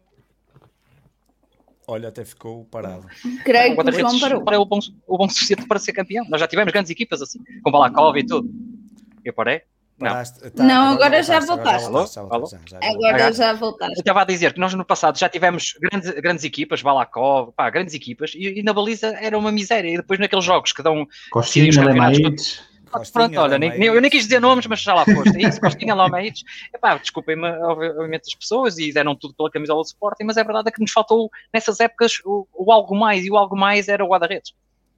Olha, até ficou parado. Creio que o João parou. Para o bom, o bom suficiente para ser campeão. Nós já tivemos grandes equipas assim, com Balakov e tudo. Eu parei? Não, tá, não agora, agora já voltaste. Agora já voltaste. Já, já, já, agora já, já voltaste. Eu estava a dizer que nós no passado já tivemos grandes, grandes equipas, Balakov, pá, grandes equipas, e, e na baliza era uma miséria. E depois naqueles jogos que dão... Costinha, Lemaites... Costinha, Pronto, olha, nem, nem- eu nem quis dizer nomes, mas já lá foste. É isso, Costinha, Lomeites. Epá, desculpem-me, obviamente, as pessoas e deram tudo pela camisola do Sporting, mas é verdade é que nos faltou, nessas épocas, o, o algo mais, e o algo mais era o guarda-redes.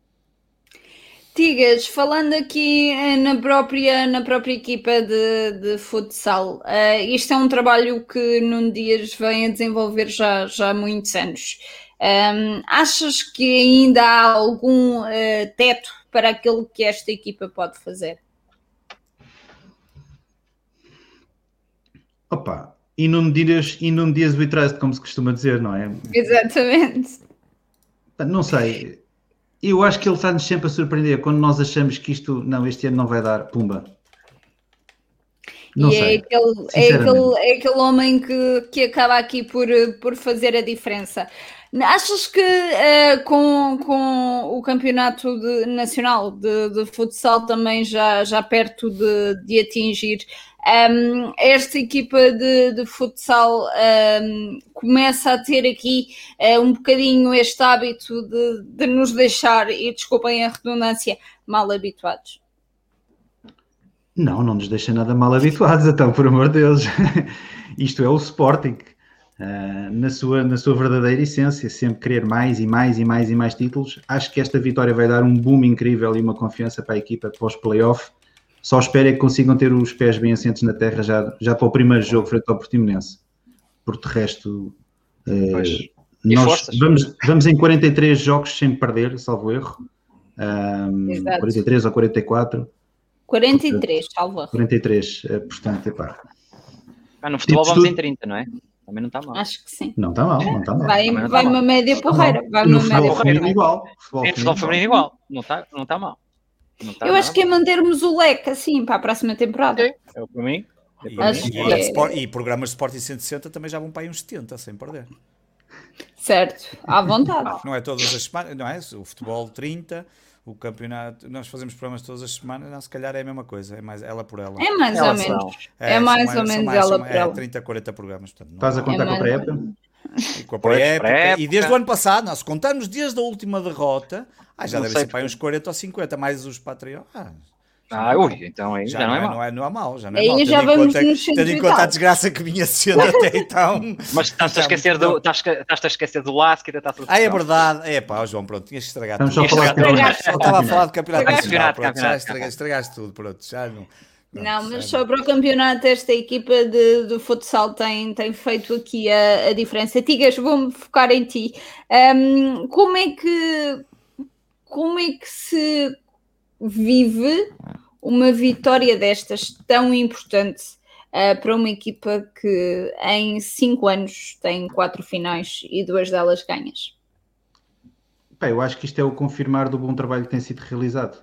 Tigas, falando aqui eh, na própria, na própria equipa de, de futsal, eh, isto é um trabalho que Nuno Dias vem a desenvolver já, já há muitos anos. Ahm, achas que ainda há algum eh, teto para aquilo que esta equipa pode fazer? Opa, e não me dias, e não me dias we trust, como se costuma dizer, não é? Exatamente. Não sei. Eu acho que ele está-nos sempre a surpreender quando nós achamos que isto, não, este ano não vai dar, pumba. Não e sei, é aquele, é, sinceramente. aquele, é aquele homem que, que acaba aqui por, por fazer a diferença. Achas que eh, com, com o campeonato de- nacional de, de futsal também já, já perto de, de atingir, ehm, esta equipa de, de futsal ehm, começa a ter aqui eh, um bocadinho este hábito de, de nos deixar, e desculpem a redundância, mal habituados? Não, não nos deixa nada mal habituados, então, por amor de Deus. Isto é o Sporting, uh, na, sua, na sua verdadeira essência, sempre querer mais e mais e mais e mais títulos. Acho que esta vitória vai dar um boom incrível e uma confiança para a equipa pós playoff. Só espero é que consigam ter os pés bem assentes na terra já, já para o primeiro jogo frente ao Portimonense. Por de resto, uh, Pois. E nós forças. vamos, vamos em quarenta e três jogos sem perder, salvo erro. Um, Exato. quarenta e três ou quarenta e quatro. quarenta e três, salvo erro. quarenta e três, eh, portanto, epá, Ah, no futebol Temos vamos tudo. em trinta, não é? Também não está mal. Acho que sim. não está mal, não está mal. Vai, Também não vai tá uma mal. média porreira. Vai No uma média futebol feminino porreira. igual. Futebol Em futebol feminino igual. igual. Não está não tá mal. Não tá Eu acho nada que é mal. mantermos o leque assim para a próxima temporada. Ok, é o para mim. É E, para Acho mim. que e, é- Sport- e programas de Sporting cento e sessenta também já vão para aí uns setenta, sem perder. Certo, à vontade. Não é todas as semanas, não é? O futebol trinta, o campeonato, nós fazemos programas todas as semanas, não, se calhar é a mesma coisa, é mais ela por ela. É mais Elas ou são. menos. É mais são ou são menos mais- ela são- por é ela. trinta, quarenta programas. Portanto, não- Estás a contar É com a mais- pré-época? E com a Pois, pré-época. pré-época. E desde o ano passado, nós contamos desde a última derrota, ah, já Não deve sei ser para aí porque- uns quarenta ou cinquenta, mais os Patreon. Ah, Ah, ui, então aí já, já, não, não é é, mal. não, é, não é mal, já não é Aí mal. já Tendo em vamos conta, nos tendo em cento e conta a tal. desgraça que vinha sendo até então. Mas estás-te a já esquecer muito do, bom. estás estás a esquecer do Lasky e da Taça de Ah, é Portugal. verdade. É pá, ó João, pronto, tinhas que estragar Estamos tudo. só a falar de Estragaste. campeonato. Eu estava a falar de campeonato Campeonato, nacional, pronto, já campeonato, estraga- estragaste tudo, pronto, já não. Não, mas já só para o campeonato esta equipa de, de futsal tem, tem feito aqui a, a diferença. Tigas, vou-me focar em ti. Ahm, como é que como é que se vive uma vitória destas tão importante ah, para uma equipa que em cinco anos tem quatro finais e duas delas ganhas? Pá, eu acho que isto é o confirmar do bom trabalho que tem sido realizado.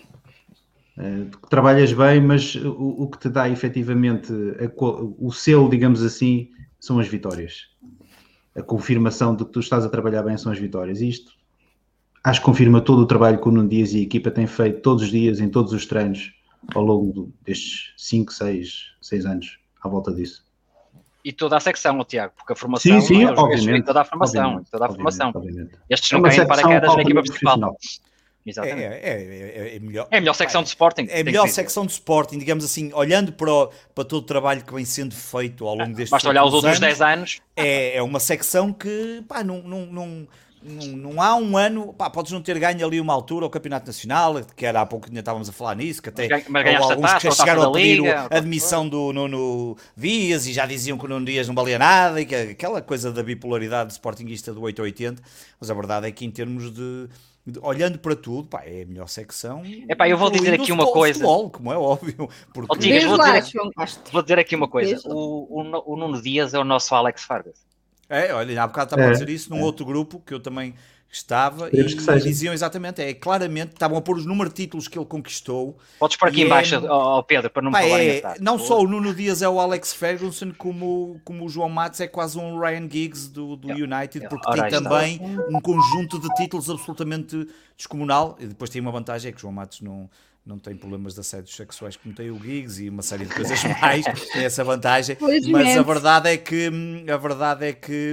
Eh, trabalhas bem, mas o, o que te dá efetivamente a co- o selo, digamos assim, são as vitórias. A confirmação de que tu estás a trabalhar bem são as vitórias. E isto, acho que confirma todo o trabalho que o Nuno Dias e a equipa têm feito todos os dias, em todos os treinos, ao longo do- destes cinco, seis anos, à volta disso. E toda a secção, ó, Tiago, porque a formação. Sim, sim, é os jogadores obviamente. que toda a formação. Obviamente, Toda a obviamente, formação. obviamente. Estes É não uma caem para secção paraquedas na equipa altamente principal. profissional. É, Exatamente. é, é, é, é melhor. É a melhor secção de Sporting. É tem a que melhor dizer. secção de Sporting, digamos assim, olhando para, o- para todo o trabalho que vem sendo feito ao longo destes Basta olhar os últimos últimos anos, dez anos. É, é uma secção que, pá, não, não, não, não, não há um ano, pá, podes não ter ganho ali uma altura o Campeonato Nacional, que era há pouco ainda estávamos a falar nisso, que até Mas houve ganhaste a alguns taça, que ou a chegaram taça a da pedir Liga, o- ou a admissão do Nuno Dias e já diziam que o Nuno Dias não valia nada, e que aquela coisa da bipolaridade sportinguista do oito ou oitenta, mas a verdade é que em termos de, de- olhando para tudo, pá, é a melhor secção. Epá, eu vou dizer incluindo aqui o uma futebol- coisa. futebol, como é óbvio, porque Ó, Tigas, Vês vou lá, dizer aqui- João Castro. Vou dizer aqui uma coisa. Veja. O, o, o Nuno Dias é o nosso Alex Fargas. É, olha, há bocado estava a É, dizer isso num outro grupo que eu também estava Esperemos e que seja. diziam exatamente, é claramente, estavam a pôr os número de títulos que ele conquistou. Podes pôr aqui E em é- baixo, ó, ó, Pedro, para não me Pá, falarem é, essa. não só o Nuno Dias é o Alex Ferguson, como, como o João Matos é quase um Ryan Giggs do, do United, porque Ora, tem aí está. também um conjunto de títulos absolutamente descomunal. E depois tem uma vantagem, é que o João Matos não, não tem problemas de assédios sexuais como tem o Giggs e uma série de coisas mais, tem essa vantagem. Felizmente. Mas a verdade é que a verdade é que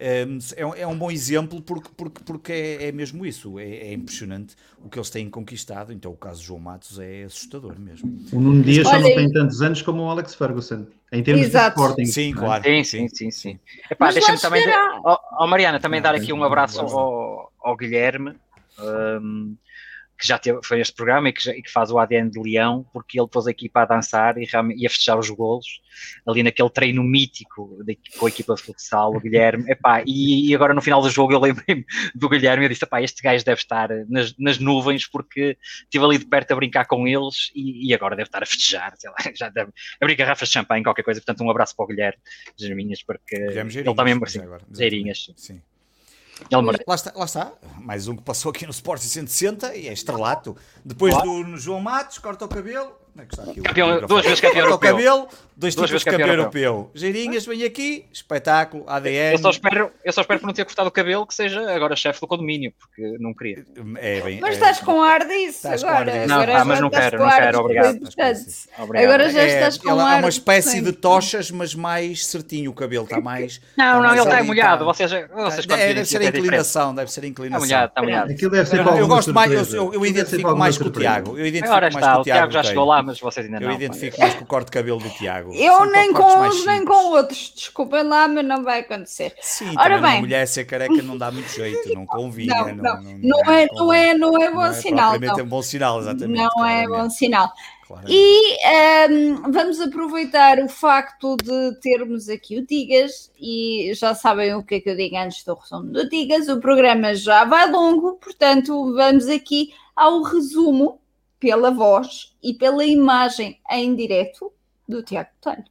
é, um, é um bom exemplo porque, porque, porque é, é mesmo isso, é, é impressionante o que eles têm conquistado. Então o caso de João Matos é assustador mesmo. O Nuno Dias Olha, só não tem tantos anos como o Alex Ferguson, em termos Exato. de Sporting. Sim, não é? claro. Sim, sim, sim, sim. Epá, Mas deixa-me lá também. chegará. De... Oh, oh, Mariana, também Não, dar aqui um abraço ao, ao Guilherme, um, que já teve, foi neste programa e que, já, e que faz o A D N de Leão, porque ele pôs a equipa a dançar e, e a festejar os golos, ali naquele treino mítico de, com a equipa de futsal, o Guilherme. Epá, e, e agora no final do jogo eu lembrei-me do Guilherme e eu disse, epá, este gajo deve estar nas, nas nuvens, porque estive ali de perto a brincar com eles e, e agora deve estar a festejar, sei lá, já deve abrir garrafas de champanhe, qualquer coisa. Portanto, um abraço para o Guilherme Germinhas, porque Guilherme ele também Geirinhas, merecia. agora. Geirinhas. Sim. Ele merece. Lá está, lá está, mais um que passou aqui no Sporting cento e sessenta e é estrelato. Depois do João Matos, corta o cabelo. Como é que está aqui o Campeão, microfone? duas vezes campeão Corta o europeu. cabelo, dois Duas títulos vezes de campeão campeão europeu. Geirinhas, vem aqui, espetáculo, A D N. Eu só, espero, eu só espero por não ter cortado o cabelo que seja agora chefe do condomínio, porque não queria. É, bem, Mas é, estás com ar disso Estás com agora. ar disso. Não, agora pá, já mas não estás quero, com não ar quero, de obrigado. importante. Obrigado. Agora já é, estás com ela ar é uma de espécie de importante. tochas, mas mais certinho o cabelo, está mais... Não, não, mais ele está ali, molhado. tá- Vocês, vocês quando É, virem deve aqui, ser a é diferente. inclinação, deve ser a Está inclinação. molhado, está molhado. Aquilo deve ser Eu, para eu alguma gosto mais, eu, surpresa. eu, eu Aquilo deve ser identifico para alguma mais com o surpresa. Tiago. Eu identifico Agora mais está, com o Tiago já tem. chegou lá, mas vocês ainda Eu não. identifico mais com o corte de cabelo do Tiago. Eu São nem cortes com mais uns nem simples. com outros. Desculpem lá, mas não vai acontecer. Sim, Ora também bem. uma mulher ser careca não dá muito jeito, não convinha. Não, não, não, não é, não convém. é, não é bom Não é sinal. propriamente Não, um bom sinal, exatamente. não é claramente, bom sinal. claramente. E ehm, vamos aproveitar o facto de termos aqui o Digas, e já sabem o que é que eu digo antes do resumo do Digas. O programa já vai longo, portanto vamos aqui ao resumo pela voz e pela imagem em direto do Tiago Botelho.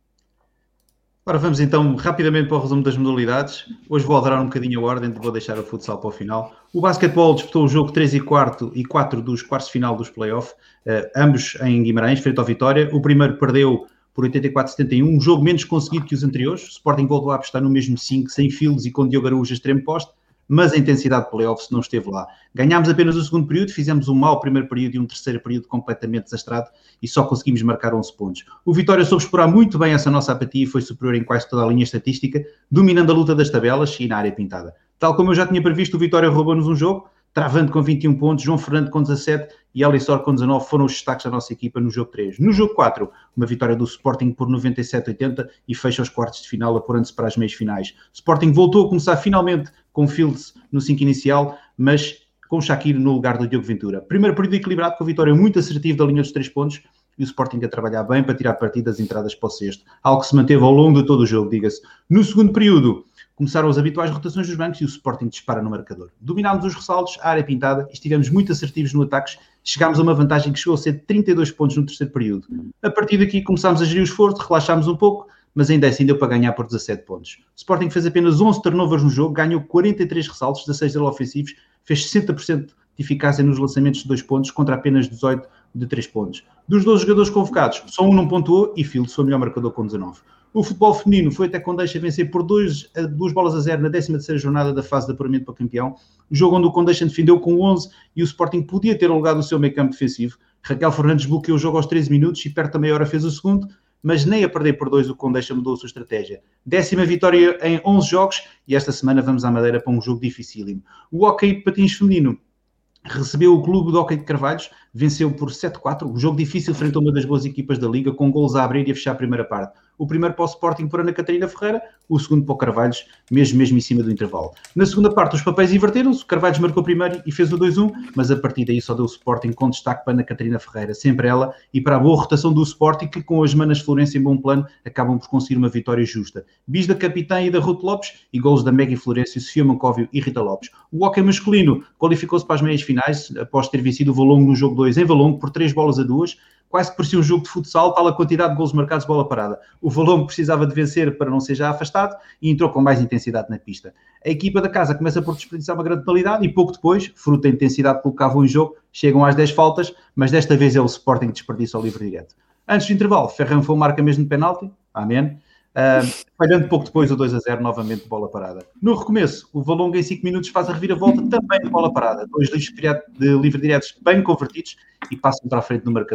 Ora, vamos então rapidamente para o resumo das modalidades. Hoje vou alterar um bocadinho a ordem, vou deixar o futsal para o final. O basquetebol disputou o jogo três e quarto e quatro dos quartos de final dos play-off, eh, ambos em Guimarães, frente ao Vitória. O primeiro perdeu por oitenta e quatro a setenta e um, um jogo menos conseguido que os anteriores. O Sporting voltou a apostar no mesmo cinco, sem Fields e com Diogo Araújo a extremo poste, mas a intensidade de play-offs não esteve lá. Ganhámos apenas o segundo período, fizemos um mau primeiro período e um terceiro período completamente desastrado e só conseguimos marcar onze pontos. O Vitória soube explorar muito bem essa nossa apatia e foi superior em quase toda a linha estatística, dominando a luta das tabelas e na área pintada. Tal como eu já tinha previsto, o Vitória roubou-nos um jogo, Travando com vinte e um pontos, João Fernando com dezassete e Alisor com dezanove foram os destaques da nossa equipa no jogo três. No jogo quatro, uma vitória do Sporting por noventa e sete a oitenta e fecha os quartos de final, apurando-se para as meias finais. O Sporting voltou a começar finalmente com Fields no cinco inicial, mas com Shaqiri no lugar do Diogo Ventura. Primeiro período equilibrado, com a vitória muito assertiva da linha dos três pontos e o Sporting a trabalhar bem para tirar partido das entradas para o sexto, algo que se manteve ao longo de todo o jogo, diga-se. No segundo período, começaram as habituais rotações dos bancos e o Sporting dispara no marcador. Dominámos os ressaltos, a área pintada, e estivemos muito assertivos no ataque. Chegámos a uma vantagem que chegou a ser de trinta e dois pontos no terceiro período. A partir daqui começámos a gerir o esforço, relaxámos um pouco, mas ainda assim deu para ganhar por dezassete pontos. O Sporting fez apenas onze turnovers no jogo, ganhou quarenta e três ressaltos, dezasseis deles ofensivos, fez sessenta por cento de eficácia nos lançamentos de dois pontos, contra apenas dezoito de três pontos. Dos doze jogadores convocados, só um não pontuou e Fields foi o melhor marcador com dezanove. O futebol feminino foi até com Condeixa vencer por dois, duas bolas a zero na décima terceira jornada da fase de apuramento para campeão. O jogo onde o Condeixa defendeu com onze e o Sporting podia ter alugado o seu meio campo defensivo. Raquel Fernandes bloqueou o jogo aos treze minutos e perto da meia hora fez o segundo, mas nem a perder por dois o Condeixa mudou a sua estratégia. Décima vitória em onze jogos e esta semana vamos à Madeira para um jogo dificílimo. O hóquei de patins feminino recebeu o clube do Hóquei de Carvalhos, venceu por sete a quatro, um jogo difícil frente a uma das boas equipas da Liga, com golos a abrir e a fechar a primeira parte. O primeiro para o Sporting por Ana Catarina Ferreira, o segundo para o Carvalhos, mesmo, mesmo em cima do intervalo. Na segunda parte os papéis inverteram-se, o Carvalhos marcou primeiro e fez o dois a um, mas a partir daí só deu o Sporting com destaque para Ana Catarina Ferreira, sempre ela, e para a boa rotação do Sporting, que com as manas Florença em bom plano, acabam por conseguir uma vitória justa. Bis da capitã e da Ruth Lopes, e golos da Maggie Florencio, Sofia Mancóvio e Rita Lopes. O hóquei masculino qualificou-se para as meias finais, após ter vencido o Valongo no jogo dois em Valongo, por três bolas a duas, quase que parecia um jogo de futsal, tal a quantidade de golos marcados de bola parada. O Valongo precisava de vencer para não ser já afastado e entrou com mais intensidade na pista. A equipa da casa começa por desperdiçar uma grande penalidade e pouco depois, fruto da intensidade que colocavam em jogo, chegam às dez faltas, mas desta vez é o Sporting que desperdiça o livre direto. Antes do intervalo, Ferrão foi marca mesmo de penalti, amém, uh, falhando pouco depois o dois a zero, novamente de bola parada. No recomeço, o Valongo em cinco minutos faz a reviravolta também de bola parada, dois de livre diretos bem convertidos e passam para a frente do marcador.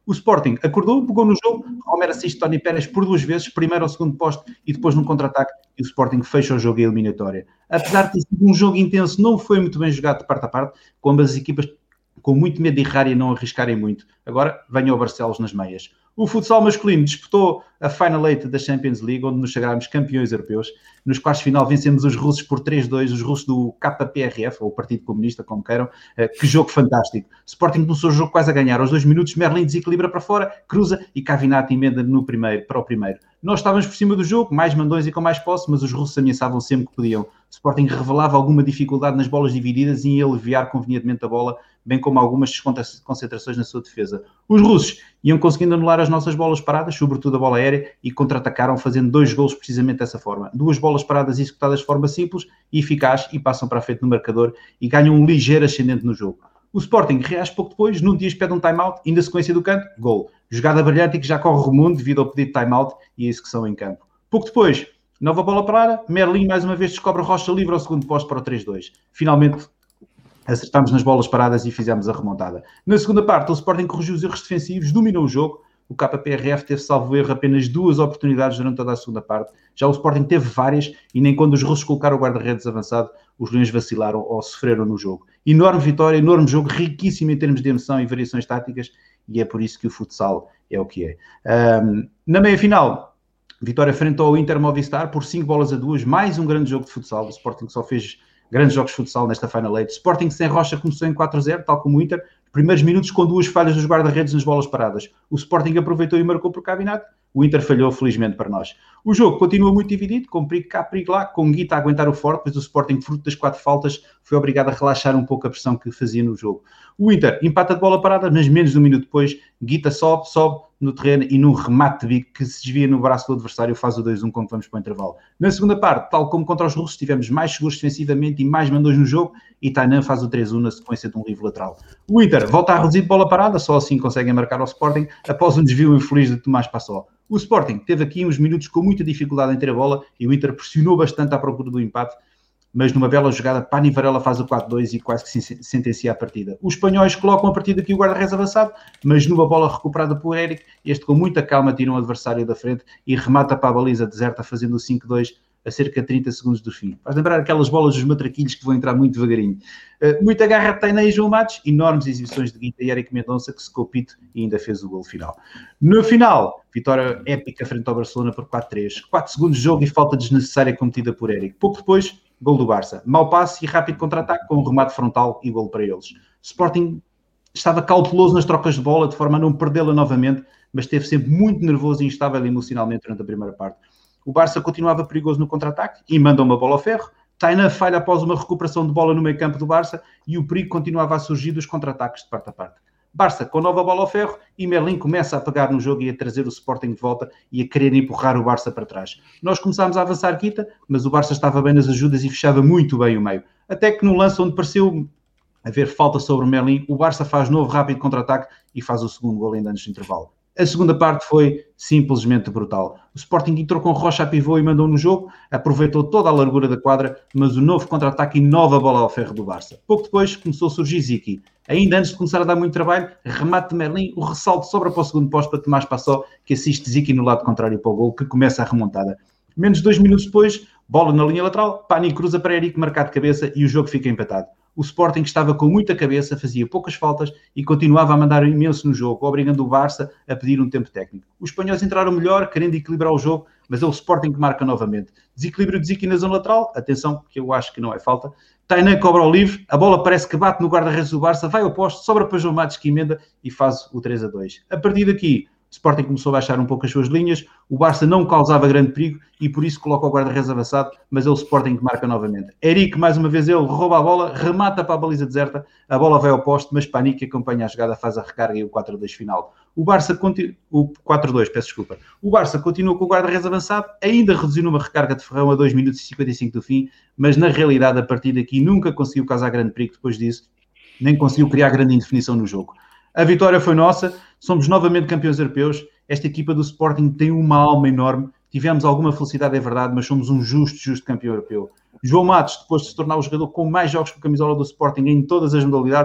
O Sporting acordou, pegou no jogo, Romero assiste Tony Pérez por duas vezes, primeiro ao segundo posto e depois num contra-ataque, e o Sporting fecha o jogo e a eliminatória. Apesar de ter sido um jogo intenso, não foi muito bem jogado de parte a parte, com ambas as equipas com muito medo de errar e não arriscarem muito. Agora venha o Barcelos nas meias. O futsal masculino disputou a Final Eight da Champions League, onde nos sagrámos campeões europeus. Nos quartos de final vencemos os russos por três a dois, os russos do K P R F, ou Partido Comunista, como queiram. Que jogo fantástico. Sporting começou o jogo quase a ganhar. Aos dois minutos, Merlin desequilibra para fora, cruza e Cavinati emenda no primeiro, para o primeiro. Nós estávamos por cima do jogo, mais mandões e com mais posse, mas os russos ameaçavam sempre que podiam. O Sporting revelava alguma dificuldade nas bolas divididas e ia aliviar convenientemente a bola, bem como algumas desconcentrações na sua defesa. Os russos iam conseguindo anular as nossas bolas paradas, sobretudo a bola aérea, e contra-atacaram fazendo dois golos precisamente dessa forma. Duas bolas paradas executadas de forma simples e eficaz e passam para a frente no marcador e ganham um ligeiro ascendente no jogo. O Sporting reage pouco depois, num dia pede um time-out e na sequência do canto, gol. Jogada brilhante e que já corre o mundo devido ao pedido de time-out e a execução em campo. Pouco depois, nova bola parada, Merlin mais uma vez descobre Rocha livre ao segundo posto para o três a dois. Finalmente acertámos nas bolas paradas e fizemos a remontada. Na segunda parte, o Sporting corrigiu os erros defensivos, dominou o jogo. O K P R F teve, salvo erro, apenas duas oportunidades durante toda a segunda parte. Já o Sporting teve várias e nem quando os russos colocaram o guarda-redes avançado, os leões vacilaram ou sofreram no jogo. Enorme vitória, enorme jogo, riquíssimo em termos de emoção e variações táticas, e é por isso que o futsal é o que é. Um, na meia-final, vitória frente ao Inter Movistar por cinco bolas a duas, mais um grande jogo de futsal. O Sporting só fez grandes jogos de futsal nesta Final Eight. Sporting sem Rocha começou em quatro a zero, tal como o Inter. Primeiros minutos com duas falhas dos guarda-redes nas bolas paradas. O Sporting aproveitou e marcou por Cavinati. O Inter falhou, felizmente, para nós. O jogo continua muito dividido, com perigo cá, perigo lá, com Guita a aguentar o forte, pois o Sporting, fruto das quatro faltas, foi obrigado a relaxar um pouco a pressão que fazia no jogo. O Inter empata de bola parada, mas menos de um minuto depois, Guita sobe, sobe no terreno e num remate de bico que se desvia no braço do adversário faz o dois a um quando vamos para o intervalo. Na segunda parte, tal como contra os russos, estivemos mais seguros defensivamente e mais mandões no jogo e Tainan faz o três a um na sequência de um livre lateral. O Inter volta a reduzir de bola parada, só assim conseguem marcar ao Sporting após um desvio infeliz de Tomás Passó. O Sporting teve aqui uns minutos com muita dificuldade em ter a bola e o Inter pressionou bastante à procura do empate, mas numa bela jogada, Pani Varela faz o quatro a dois e quase que se sentencia a partida. Os espanhóis colocam a partir daqui o guarda-redes avançado, mas numa bola recuperada por Eric, este com muita calma tira um adversário da frente e remata para a baliza deserta fazendo o cinco a dois a cerca de trinta segundos do fim. Faz lembrar aquelas bolas dos matraquilhos que vão entrar muito devagarinho. Uh, muita garra de Tainá e João Matos, enormes exibições de Guita e Eric Mendonça, que secou pito e ainda fez o gol final. No final, vitória épica frente ao Barcelona por quatro a três. quatro segundos de jogo e falta desnecessária cometida por Eric. Pouco depois, gol do Barça. Mau passe e rápido contra-ataque com um remate frontal e gol para eles. Sporting estava cauteloso nas trocas de bola, de forma a não perdê-la novamente, mas esteve sempre muito nervoso e instável emocionalmente durante a primeira parte. O Barça continuava perigoso no contra-ataque e manda uma bola ao ferro. Tainá falha após uma recuperação de bola no meio campo do Barça e o perigo continuava a surgir dos contra-ataques de parte a parte. Barça com nova bola ao ferro e Merlin começa a pegar no jogo e a trazer o Sporting de volta e a querer empurrar o Barça para trás. Nós começámos a avançar Guita, mas o Barça estava bem nas ajudas e fechava muito bem o meio. Até que no lance onde pareceu haver falta sobre o Merlin, o Barça faz novo rápido contra-ataque e faz o segundo gol ainda antes do intervalo. A segunda parte foi simplesmente brutal. O Sporting entrou com Rocha a pivô e mandou no jogo, aproveitou toda a largura da quadra, mas o novo contra-ataque e nova bola ao ferro do Barça. Pouco depois começou a surgir Ziki. Ainda antes de começar a dar muito trabalho, remate de Merlin, o ressalto sobra para o segundo posto para Tomás Passó, que assiste Ziki no lado contrário para o gol, que começa a remontada. Menos de dois minutos depois, bola na linha lateral, Pani cruza para Eric marcar de cabeça e o jogo fica empatado. O Sporting estava com muita cabeça, fazia poucas faltas e continuava a mandar imenso no jogo, obrigando o Barça a pedir um tempo técnico. Os espanhóis entraram melhor, querendo equilibrar o jogo, mas é o Sporting que marca novamente. Desequilíbrio de Ziki na zona lateral, atenção, que eu acho que não é falta. Tainá cobra ao livre, a bola parece que bate no guarda-redes do Barça, vai ao posto, sobra para João Matos que emenda e faz o três a dois. A partir daqui, o Sporting começou a baixar um pouco as suas linhas, o Barça não causava grande perigo e por isso coloca o guarda-redes avançado, mas é o Sporting que marca novamente. Eric, mais uma vez ele, rouba a bola, remata para a baliza deserta, a bola vai ao poste, mas Pani, que acompanha a jogada, faz a recarga e o quatro a dois final. O Barça continua... O quatro a dois, peço desculpa. O Barça continua com o guarda-redes avançado, ainda reduziu numa recarga de ferrão a dois minutos e cinquenta e cinco do fim, mas na realidade, a partir daqui, nunca conseguiu causar grande perigo depois disso, nem conseguiu criar grande indefinição no jogo. A vitória foi nossa, somos novamente campeões europeus. Esta equipa do Sporting tem uma alma enorme. Tivemos alguma felicidade, é verdade, mas somos um justo, justo campeão europeu. João Matos, depois de se tornar o jogador com mais jogos com a camisola do Sporting em todas as modalidades,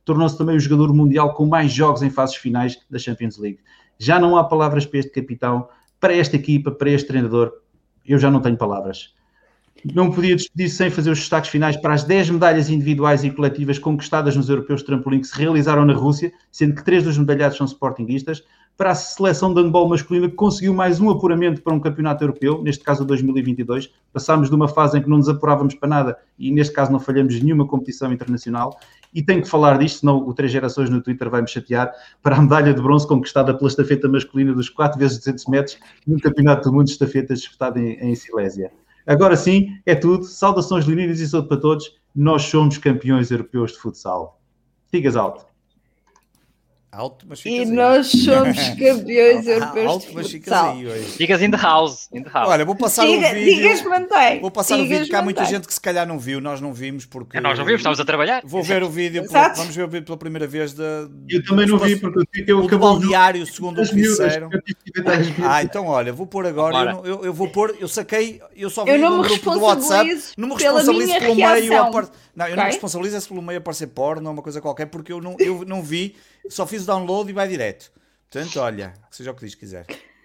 tornou-se também o jogador mundial com mais jogos em fases finais da Champions League. Já não há palavras para este capitão, para esta equipa, para este treinador. Eu já não tenho palavras. Não podia despedir-se sem fazer os destaques finais para as dez medalhas individuais e coletivas conquistadas nos Europeus de Trampolim que se realizaram na Rússia, sendo que três dos medalhados são sportinguistas, para a seleção de handball masculina que conseguiu mais um apuramento para um campeonato europeu, neste caso dois mil e vinte e dois. Passámos de uma fase em que não nos apurávamos para nada e neste caso não falhamos nenhuma competição internacional. E tenho que falar disto, senão o Três Gerações no Twitter vai-me chatear, para a medalha de bronze conquistada pela estafeta masculina dos quatro vezes duzentos metros no Campeonato do Mundo de Estafetas disputado em, em Silésia. Agora sim, é tudo. Saudações leoninas e saúde para todos. Nós somos campeões europeus de futsal. Sigas alto. Alto, mas E ficas aí. nós somos campeões europeus Alto, de mas ficas futsal. aí hoje. Ficas in the house. In the house. Olha, vou passar Diga, o vídeo. digas mantém. Vou passar o Digas, vídeo, que há muita mantém. gente que se calhar não viu, nós não vimos porque... É, nós não vimos, estamos a trabalhar. Vou ver o vídeo, Exato. vamos ver o vídeo pela primeira vez da... Eu também não vi, porque eu sei que eu o do acabou de balneário, segundo o as que miúdas, disseram. eu tive que inventar as miúdas. Ah, então olha, vou pôr agora, eu, Bora. não- eu, eu vou pôr, eu saquei, eu só vi Eu não no me grupo do WhatsApp, responsabilizo não me pela responsabilizo minha pelo meio, reação. apar... não, eu não me Ok? responsabilizo é se pelo meio aparecer porno ou uma coisa qualquer, porque eu não, eu não vi, só fiz o download e vai direto. Portanto, olha, seja o que diz quiser.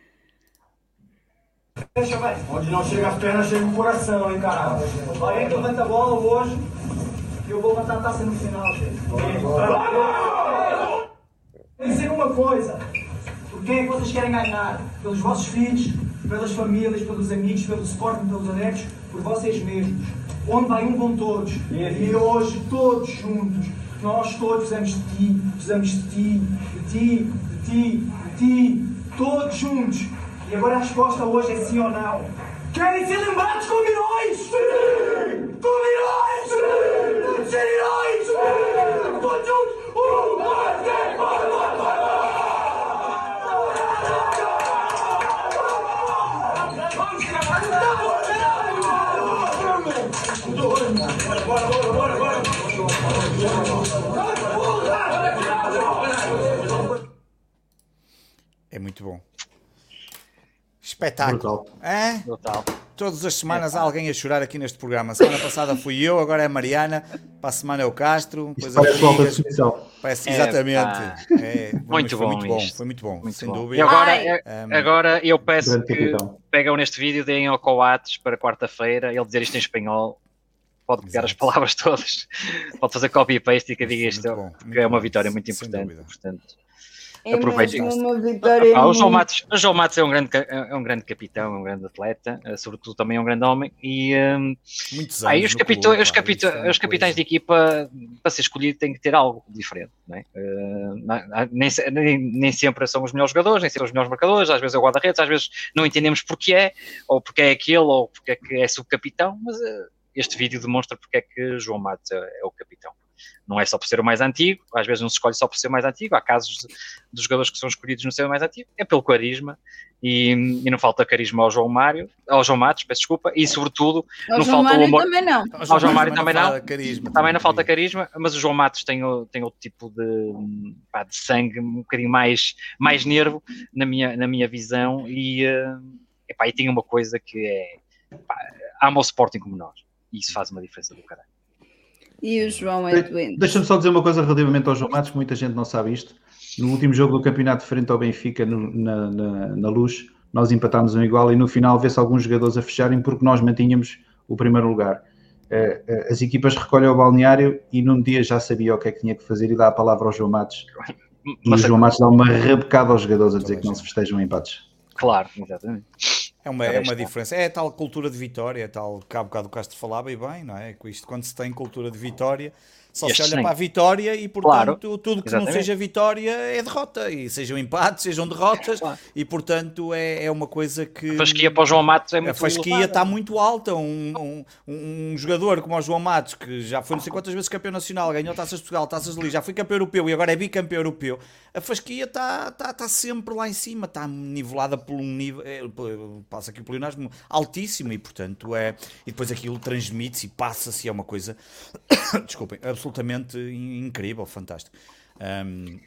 Deixa, velho. Onde não chega as pernas, chega o coração, hein, caralho. Alguém que levanta a bola hoje e eu vou levantar a taça no final, gente. Pensei uma coisa. Por quem é que vocês querem ganhar? Pelos vossos filhos, pelas famílias, pelos amigos, pelo Sporting, pelos adeptos, por vocês mesmos. Onde vai um vão todos. E hoje, todos juntos, nós todos precisamos de ti, precisamos de ti, de ti, de ti, de ti, todos juntos. E agora a resposta hoje é sim ou não. Querem ser lembrados como heróis? Sim! Como heróis? Sim! Vamos ser heróis? Sim! Todos juntos! Um, dois, três, quatro, quatro, quatro! É muito bom. Espetáculo. Brutal. É? Total. Todas as semanas há alguém a chorar aqui neste programa. A semana passada fui eu, agora é a Mariana, para a semana é o Castro. Isto Depois parece a falta de Figas. definição. Parece, É, exatamente. pá. É, mas Muito foi bom muito bom, isto. foi muito bom, Muito sem bom. dúvida. E agora, Ai. é- agora eu peço Grande que capitão. pegam neste vídeo, deem ao Coates para quarta-feira, ele dizer isto em espanhol. Pode pegar Exato. as palavras todas, pode fazer copy e paste e que diga Muito isto, bom, que muito é uma bom, vitória muito sem importante. dúvida. Portanto, É Aproveite. mesmo uma vitória ah, o, João muito- Matos, o João Matos é um grande, ca- é um grande capitão, é um grande atleta, eh, sobretudo também é um grande homem. E, hum, Muitos ah, anos e os, no capitão- clube, os, pá, capita- isto é uma os capitães coisa- de equipa, para ser escolhido, têm que ter algo diferente. Não é? Eh, não- nem, se- nem, nem sempre são os melhores jogadores, nem sempre os melhores marcadores, às vezes é o guarda-redes, às vezes não entendemos porque é, ou porque é aquele, ou porque é que é subcapitão, mas eh, este vídeo demonstra porque é que João Matos é, é o capitão. Não é só por ser o mais antigo, às vezes não se escolhe só por ser o mais antigo, há casos de, de jogadores que são escolhidos no ser o mais antigo, é pelo carisma, e, e não falta carisma ao João Mário, ao João Matos, peço desculpa, e sobretudo Ao não João falta o Mário amor. também não. Ao João Mário também não. fala carisma, Também não falta carisma, mas o João Matos tem, o- tem outro tipo de, pá, de sangue, um bocadinho mais, mais nervo, na minha, na minha visão, e, eh, epá, e tem uma coisa que é, pá, ama o Sporting como nós, e isso faz uma diferença do caralho. E o João é doente. Deixa-me só dizer uma coisa relativamente ao João Matos, que muita gente não sabe isto. No último jogo do campeonato frente ao Benfica, no- na, na, na Luz, nós empatámos um igual e no final vê-se alguns jogadores a fecharem porque nós mantínhamos o primeiro lugar. Eh, eh, As equipas recolhem ao balneário e num dia já sabia o que é que tinha que fazer e dá a palavra ao João Matos. E o Mas, João Matos dá uma rabecada aos jogadores a dizer que não se festejam empates. claro, exatamente. É uma, Ora é uma está. diferença. É a tal cultura de vitória, é tal que há bocado o Castro falava e bem, não é? Com isto, quando se tem cultura de vitória, só Este se olha sim. para a vitória e, Claro, portanto, tudo que não exatamente. seja vitória é derrota. E sejam empates, sejam derrotas, Claro. e, portanto, é, é uma coisa que... A fasquia para o João Matos é muito A fasquia elevada. está muito alta. Um, um, um jogador como o João Matos, que já foi não sei quantas vezes campeão nacional, ganhou taças de Portugal, taças de Liga, já foi campeão europeu e agora é bicampeão europeu. A fasquia está, está, está sempre lá em cima, está nivelada por um nível, é, passa aqui o pleonasmo, altíssimo, e portanto é. E depois aquilo transmite-se e passa-se, é uma coisa, desculpem, absolutamente incrível, fantástico. Um,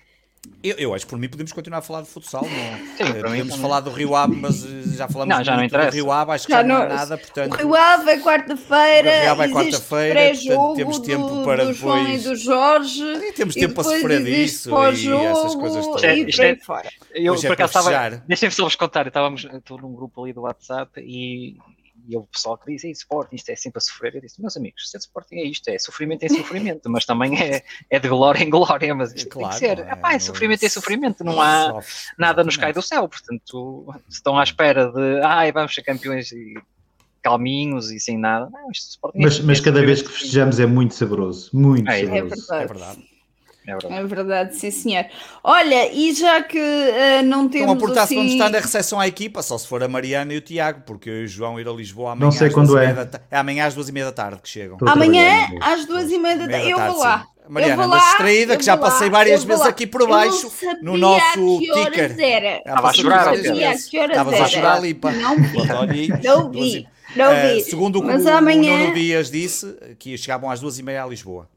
Eu, eu acho que por mim podemos continuar a falar de futsal. Não, Sim, eh, para mim podemos também. falar do Rio Ave, mas eh, já falamos Não, já não muito do interessa. Rio Ave, acho que Já já, não é não- nada, portanto... O Rio Ave é quarta-feira, O Rio Ave é existe quarta-feira, pré-jogo portanto, temos tempo do, para do João depois- e do Jorge. E temos e tempo para depois sofrer existe disso pós-jogo e essas coisas todas. E Isto por é- aí fora. Eu, Hoje é por para acaso, estava. festejar. Deixem-me só vos contar. Estávamos, estou num grupo ali do WhatsApp e, e o pessoal que diz: "Ei, Sporting, isto é sempre a sofrer." Eu disse: meus amigos, ser Sporting é isto, é sofrimento em sofrimento, mas também é, é de glória em glória. Mas isto Claro, tem que ser. não é- Epá, é não- sofrimento em sofrimento, não há Sofre, nada nos cai exatamente. do céu. Portanto, se estão à espera de ai, vamos ser campeões e calminhos e sem nada, não, isto Sporting é Mas, isto, mas é cada vez que sofrimento. festejamos é muito saboroso. Muito É, é saboroso. verdade. É verdade. É verdade. É verdade, sim senhor. Olha, e já que eh, não Estão a temos perguntar se vamos assim... estar na recepção à equipa, só se for a Mariana e o Tiago, porque eu e o João ir a Lisboa amanhã Não sei às quando duas e é. meia da ta- é amanhã às duas e meia da tarde que chegam. Estou a Amanhã, trabalhar. às duas e meia da Meia tarde, da eu vou tarde, lá. sim. Mariana, Eu vou andas lá, distraída, eu que já vou lá, passei várias eu vou vezes lá. aqui por Eu não baixo, sabia no nosso a que horas ticker. era. Já Estava a passei chorar, várias ou quê? vezes. A que horas Estavas a era? chorar ali, pá. Não vi. Pronto, olha aí, Não duas vi, e- não Eh, vi. segundo o que Mas o amanhã- Nuno Dias disse, que chegavam às duas e meia a Lisboa.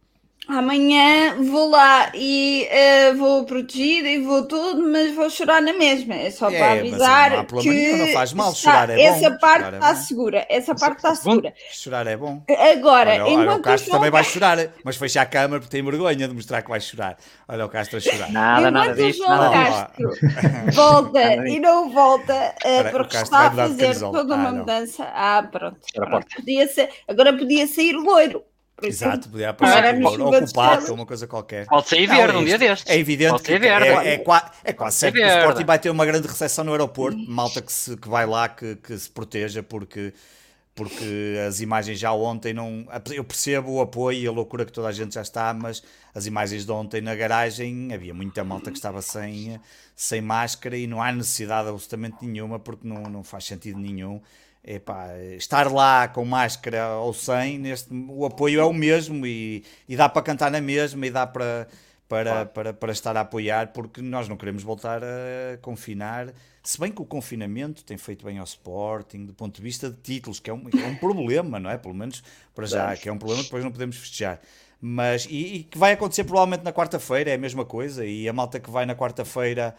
Amanhã vou lá e eh, vou protegida e vou tudo, mas vou chorar na mesma. É só É, para mas avisar não há problema que nenhum, não faz mal, está- chorar é bom, essa parte chorar é está bom. segura. Essa parte está segura. Chorar é bom. Agora, Olha, olha, o enquanto Castro o João também vai chorar, mas fecha a câmara porque tem vergonha de mostrar que vai chorar. Olha o Castro a chorar. Nada, nada Enquanto o disso, João nada disso. Castro volta Nada e disso. não volta eh, Espera, o porque Castro está vai a mudar de fazer camisola. toda Ah, uma não. mudança. Ah, pronto. Era Pronto. porta. Podia ser, agora podia sair loiro. Por isso, Exato, podia Agora aparecer nos como ou chuva de ocupado estrelas. ou uma coisa qualquer. Pode sair Não, verde é um dia isto. destes. É evidente Pode que ser verde. é, é, qua- é quase ser certo que o verde. Sporting vai ter uma grande recepção no aeroporto. Malta que, se, que vai lá, que, que se proteja, porque, porque as imagens já ontem não. Eu percebo o apoio e a loucura que toda a gente já está, mas as imagens de ontem na garagem havia muita malta que estava sem, sem máscara e não há necessidade absolutamente nenhuma, porque não, não faz sentido nenhum. Epá, estar lá com máscara ou sem, neste, o apoio é o mesmo e, e dá para cantar na mesma e dá para, para, para, para estar a apoiar, porque nós não queremos voltar a confinar, se bem que o confinamento tem feito bem ao Sporting do ponto de vista de títulos, que é um, é um problema, não é? Pelo menos para já, que é um problema que depois não podemos festejar. Mas, e, e que vai acontecer provavelmente na quarta-feira, é a mesma coisa, e a malta que vai na quarta-feira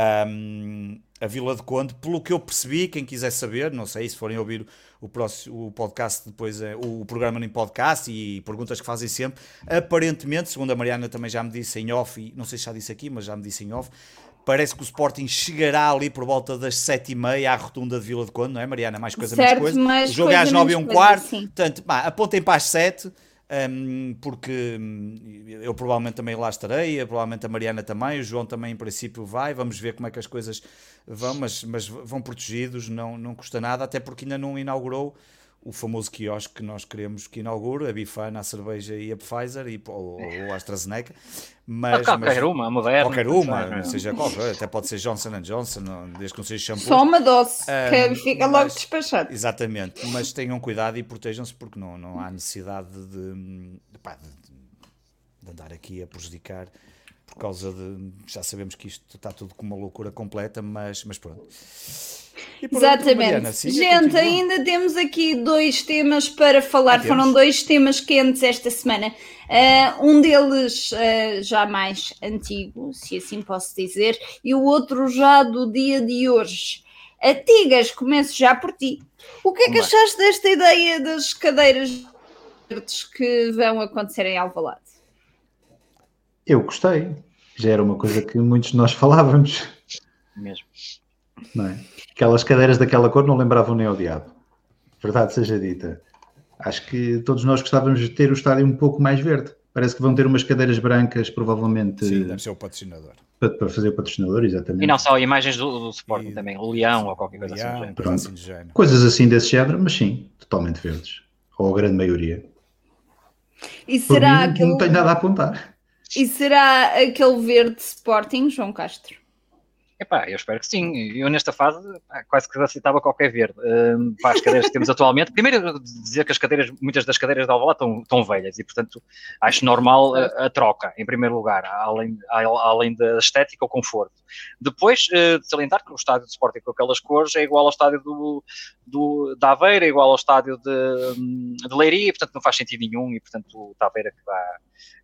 um, a Vila de Conde, pelo que eu percebi, quem quiser saber, não sei, se forem ouvir o, próximo, o podcast, depois é, o programa em podcast e perguntas que fazem sempre, aparentemente, segundo a Mariana também já me disse em off, e não sei se já disse aqui, mas já me disse em off, parece que o Sporting chegará ali por volta das sete e meia à rotunda de Vila de Conde, não é, Mariana? Mais coisa, Certo, menos coisa. mais O jogo é coisa, às nove e um menos coisa, quarto, sim. portanto, pá, apontem para as sete. Um, porque um, eu provavelmente também lá estarei, provavelmente a Mariana também, o João também em princípio vai, vamos ver como é que as coisas vão, mas, mas vão protegidos, não, não custa nada, até porque ainda não inaugurou o famoso quiosque que nós queremos que inaugure, a Bifana, a cerveja e a Pfizer, e, ou, ou a AstraZeneca, mas, Qualquer mas, uma, a moderna. qualquer uma, seja qual for, até pode ser Johnson and Johnson, desde que não seja shampoo. Só uma dose, Ah, que fica logo mas- despachado. Exatamente, mas tenham cuidado e protejam-se porque não, não há necessidade de, de, pá, de- de andar aqui a prejudicar por causa de. Já sabemos que isto está tudo com uma loucura completa, mas, mas pronto. E pronto, Exatamente. Mariana, siga, Gente, continua. ainda temos aqui dois temas para falar. Ah, temos? Foram dois temas quentes esta semana. Ah, um deles ah, já mais antigo, se assim posso dizer, e o outro já do dia de hoje. A Tigas, começo já por ti. O que é que Vamos achaste desta ideia das cadeiras verdes que vão acontecer em Alvalade? Eu gostei. Já era uma coisa que muitos de nós falávamos, Mesmo. não é? Aquelas cadeiras daquela cor não lembravam nem ao diabo. Verdade seja dita. Acho que todos nós gostávamos de ter o estádio um pouco mais verde. Parece que vão ter umas cadeiras brancas, provavelmente, Sim, deve ser o patrocinador. para, para fazer o patrocinador, exatamente. E não só imagens do, do Sporting E- também, o leão ou qualquer coisa Leão, assim. coisa assim do género. Coisas assim desse género, mas sim, totalmente verdes. Ou a grande maioria. E Por será, mim, aquele, não tenho nada a apontar. e será aquele verde Sporting, João Castro? Epá, eu espero que sim. Eu nesta fase pá, quase que aceitava qualquer verde. Um, para as cadeiras que temos atualmente. Primeiro dizer que as cadeiras, muitas das cadeiras de Alvalade estão, estão velhas e portanto acho normal a, a troca, em primeiro lugar, além, além da estética ou conforto. Depois uh, de salientar que o estádio de Sporting com aquelas cores é igual ao estádio do, do, da Aveira, é igual ao estádio de, de Leiria, portanto não faz sentido nenhum e portanto o Taveira que vá,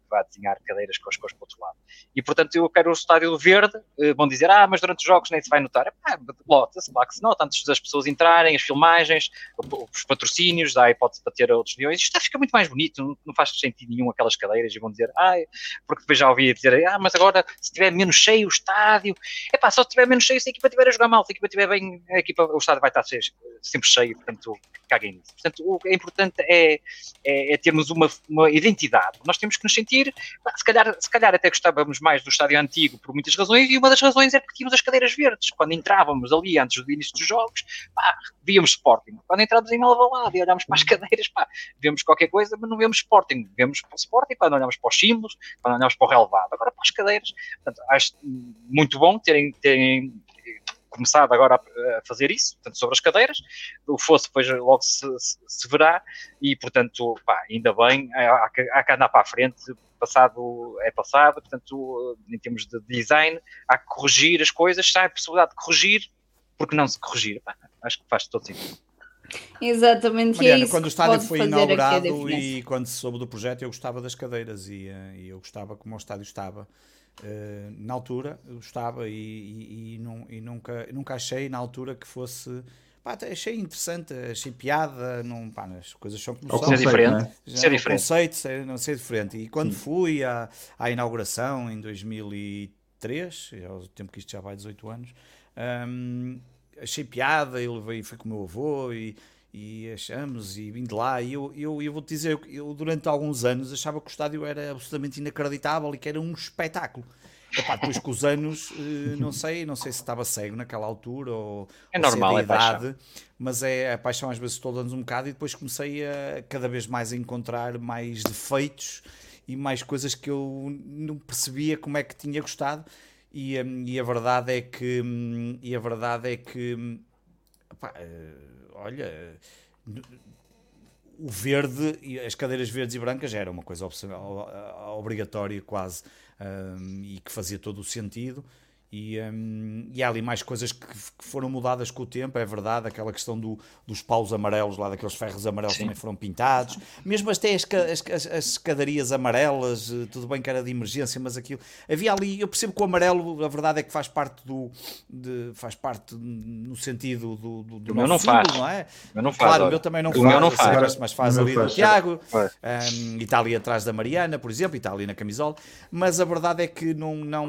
vá desenhar cadeiras com as cores para o outro lado. E, portanto, eu quero o estádio do verde, vão dizer, ah, mas durante os jogos nem se vai notar. Ah, lota-se, claro que se nota, antes das pessoas entrarem, as filmagens, os patrocínios, dá a hipótese para ter outros neões, isto fica muito mais bonito, não, não faz sentido nenhum aquelas cadeiras, e vão dizer, ah, porque depois já ouvi dizer, ah, mas agora, se tiver menos cheio o estádio, é pá, só se tiver menos cheio, se a equipa estiver a jogar mal, se a equipa estiver bem, a equipa, o estádio vai estar sempre cheio, portanto, caguem nisso. Portanto, o que é importante é, é, é termos uma, uma identidade. Nós temos que nos sentir, se calhar, se calhar até gostávamos mais do estádio antigo por muitas razões, e uma das razões é porque tínhamos as cadeiras verdes. Quando entrávamos ali antes do início dos jogos, pá, víamos Sporting. Quando entrávamos em Alvalade e olhámos para as cadeiras, pá, víamos qualquer coisa, mas não víamos Sporting. Víamos para o Sporting quando olhámos para os símbolos, quando olhámos para o relevado. Agora para as cadeiras. Portanto, acho muito bom terem, terem começado agora a fazer isso, portanto, sobre as cadeiras. O fosse depois logo se, se, se verá, e portanto, pá, ainda bem, há, há que andar para a frente, passado é passado, portanto, em termos de design, há que corrigir as coisas, se há a possibilidade de corrigir, porque não se corrigir? Pá, acho que faz todo sentido. Exatamente, Mariana, é isso quando o estádio que foi pode fazer aqui a inaugurado diferença. e quando se soube do projeto, eu gostava das cadeiras e, e eu gostava como o estádio estava. Uh, na altura, eu estava e, e, e, não, e nunca, nunca achei na altura que fosse... Pá, achei interessante, achei piada, não, pá, as coisas são como são. Ser diferente. Já, Ser diferente. O conceito, ser, não ser diferente. E quando fui à, à inauguração em dois mil e três, é o tempo que isto já vai dezoito anos, um, achei piada, eu levei, fui com o meu avô e, e achamos, e vim de lá, e eu, eu, eu vou-te dizer, eu durante alguns anos achava que o estádio era absolutamente inacreditável e que era um espetáculo. Epá, depois com os anos, não sei, não sei se estava cego naquela altura ou, é ou normal, se é é idade, paixão. Mas é a paixão às vezes estou dando um bocado e depois comecei a cada vez mais a encontrar mais defeitos e mais coisas que eu não percebia como é que tinha gostado e, e a verdade é que e a verdade é que epá, olha, o verde e as cadeiras verdes e brancas era uma coisa obrigatória quase. Um, e que fazia todo o sentido e, um, e há ali mais coisas que, que foram mudadas com o tempo, é verdade, aquela questão do, dos paus amarelos lá, daqueles ferros amarelos. Sim. Também foram pintados, mesmo até as, as, as escadarias amarelas, tudo bem que era de emergência, mas aquilo, havia ali, eu percebo que o amarelo, a verdade é que faz parte do, de, faz parte no sentido do, do, do o meu não símbolo, faz. não é? O meu não faz, claro, olha. o meu também não o faz, meu não faz. Mas faz ali faz. do Tiago, um, e está ali atrás da Mariana, por exemplo, e está ali na camisola, mas a verdade é que não, não,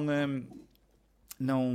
não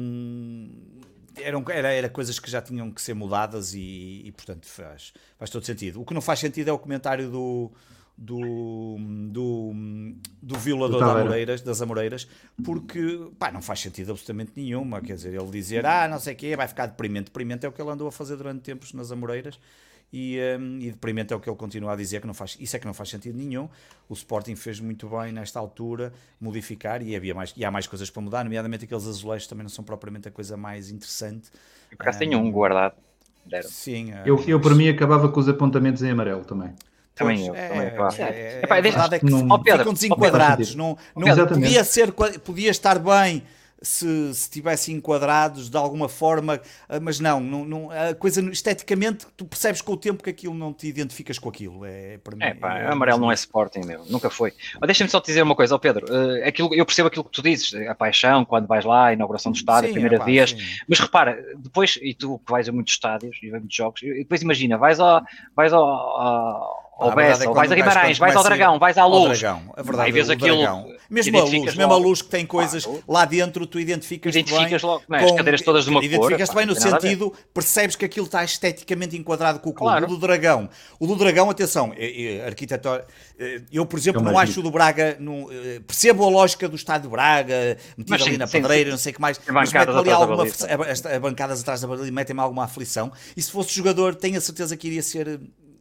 eram, era, era coisas que já tinham que ser mudadas e, e portanto faz, faz todo sentido. O que não faz sentido é o comentário do do, do, do violador do da Amoreiras, das Amoreiras, porque pá, não faz sentido absolutamente nenhuma, quer dizer, ele dizer, ah, não sei o quê, vai ficar deprimente, deprimente é o que ele andou a fazer durante tempos nas Amoreiras. E, um, e deprimente é o que ele continua a dizer, que não faz, isso é que não faz sentido nenhum. O Sporting fez muito bem nesta altura modificar e, havia mais, e há mais coisas para mudar, nomeadamente aqueles azulejos também não são propriamente a coisa mais interessante. Eu por acaso tenho um guardado. Deram. Sim, eu, eu para mim acabava com os apontamentos em amarelo também. Também eu, é, também, claro. É, é, Epá, a verdade é que não, oh, Pedro, ficam desenquadrados. Não, não, podia, ser, podia estar bem se estivessem enquadrados de alguma forma, mas não, não, não, a coisa esteticamente tu percebes com o tempo que aquilo não te identificas com aquilo. É, para mim, é pá, é, amarelo não é Sporting, meu, nunca foi. Oh, deixa-me só te dizer uma coisa, oh Pedro, uh, aquilo, eu percebo aquilo que tu dizes, a paixão, quando vais lá, a inauguração do estádio, sim, a primeira é, pá, vez, sim. Mas repara, depois, e tu que vais a muitos estádios e a muitos jogos, e depois imagina, vais ao, vais ao, ao ao Bessa, é vais a Guimarães, vais ao Dragão, vais à Luz. A verdade, aí vês aquilo. Dragão. Mesmo a Luz, mesmo a Luz que tem coisas ah, lá dentro, tu identificas identificas bem. Logo, não é? As cadeiras todas de uma identificas cor. Identificas bem no sentido, percebes que aquilo está esteticamente enquadrado com o clube. Claro. O do Dragão. O do Dragão, atenção, arquitetor, eu, por exemplo, não acho o do Braga, não, percebo a lógica do estádio de Braga, metido mas, ali sim, na sim, pedreira, sim. Não sei o que mais, mas mete ali alguma, a, a bancadas atrás da baliza, metem-me alguma aflição. E se fosse jogador, tenho a certeza que iria ser...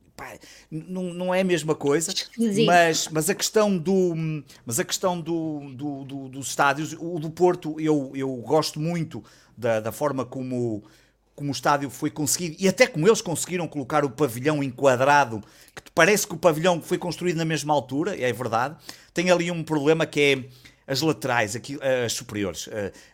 Não, não é a mesma coisa, mas, mas a questão do mas a questão do, do, do, dos estádios, o do Porto, eu, eu gosto muito da, da forma como, como o estádio foi conseguido e até como eles conseguiram colocar o pavilhão enquadrado, que parece que o pavilhão foi construído na mesma altura, é verdade. Tem ali um problema que é as laterais, aqui, as superiores,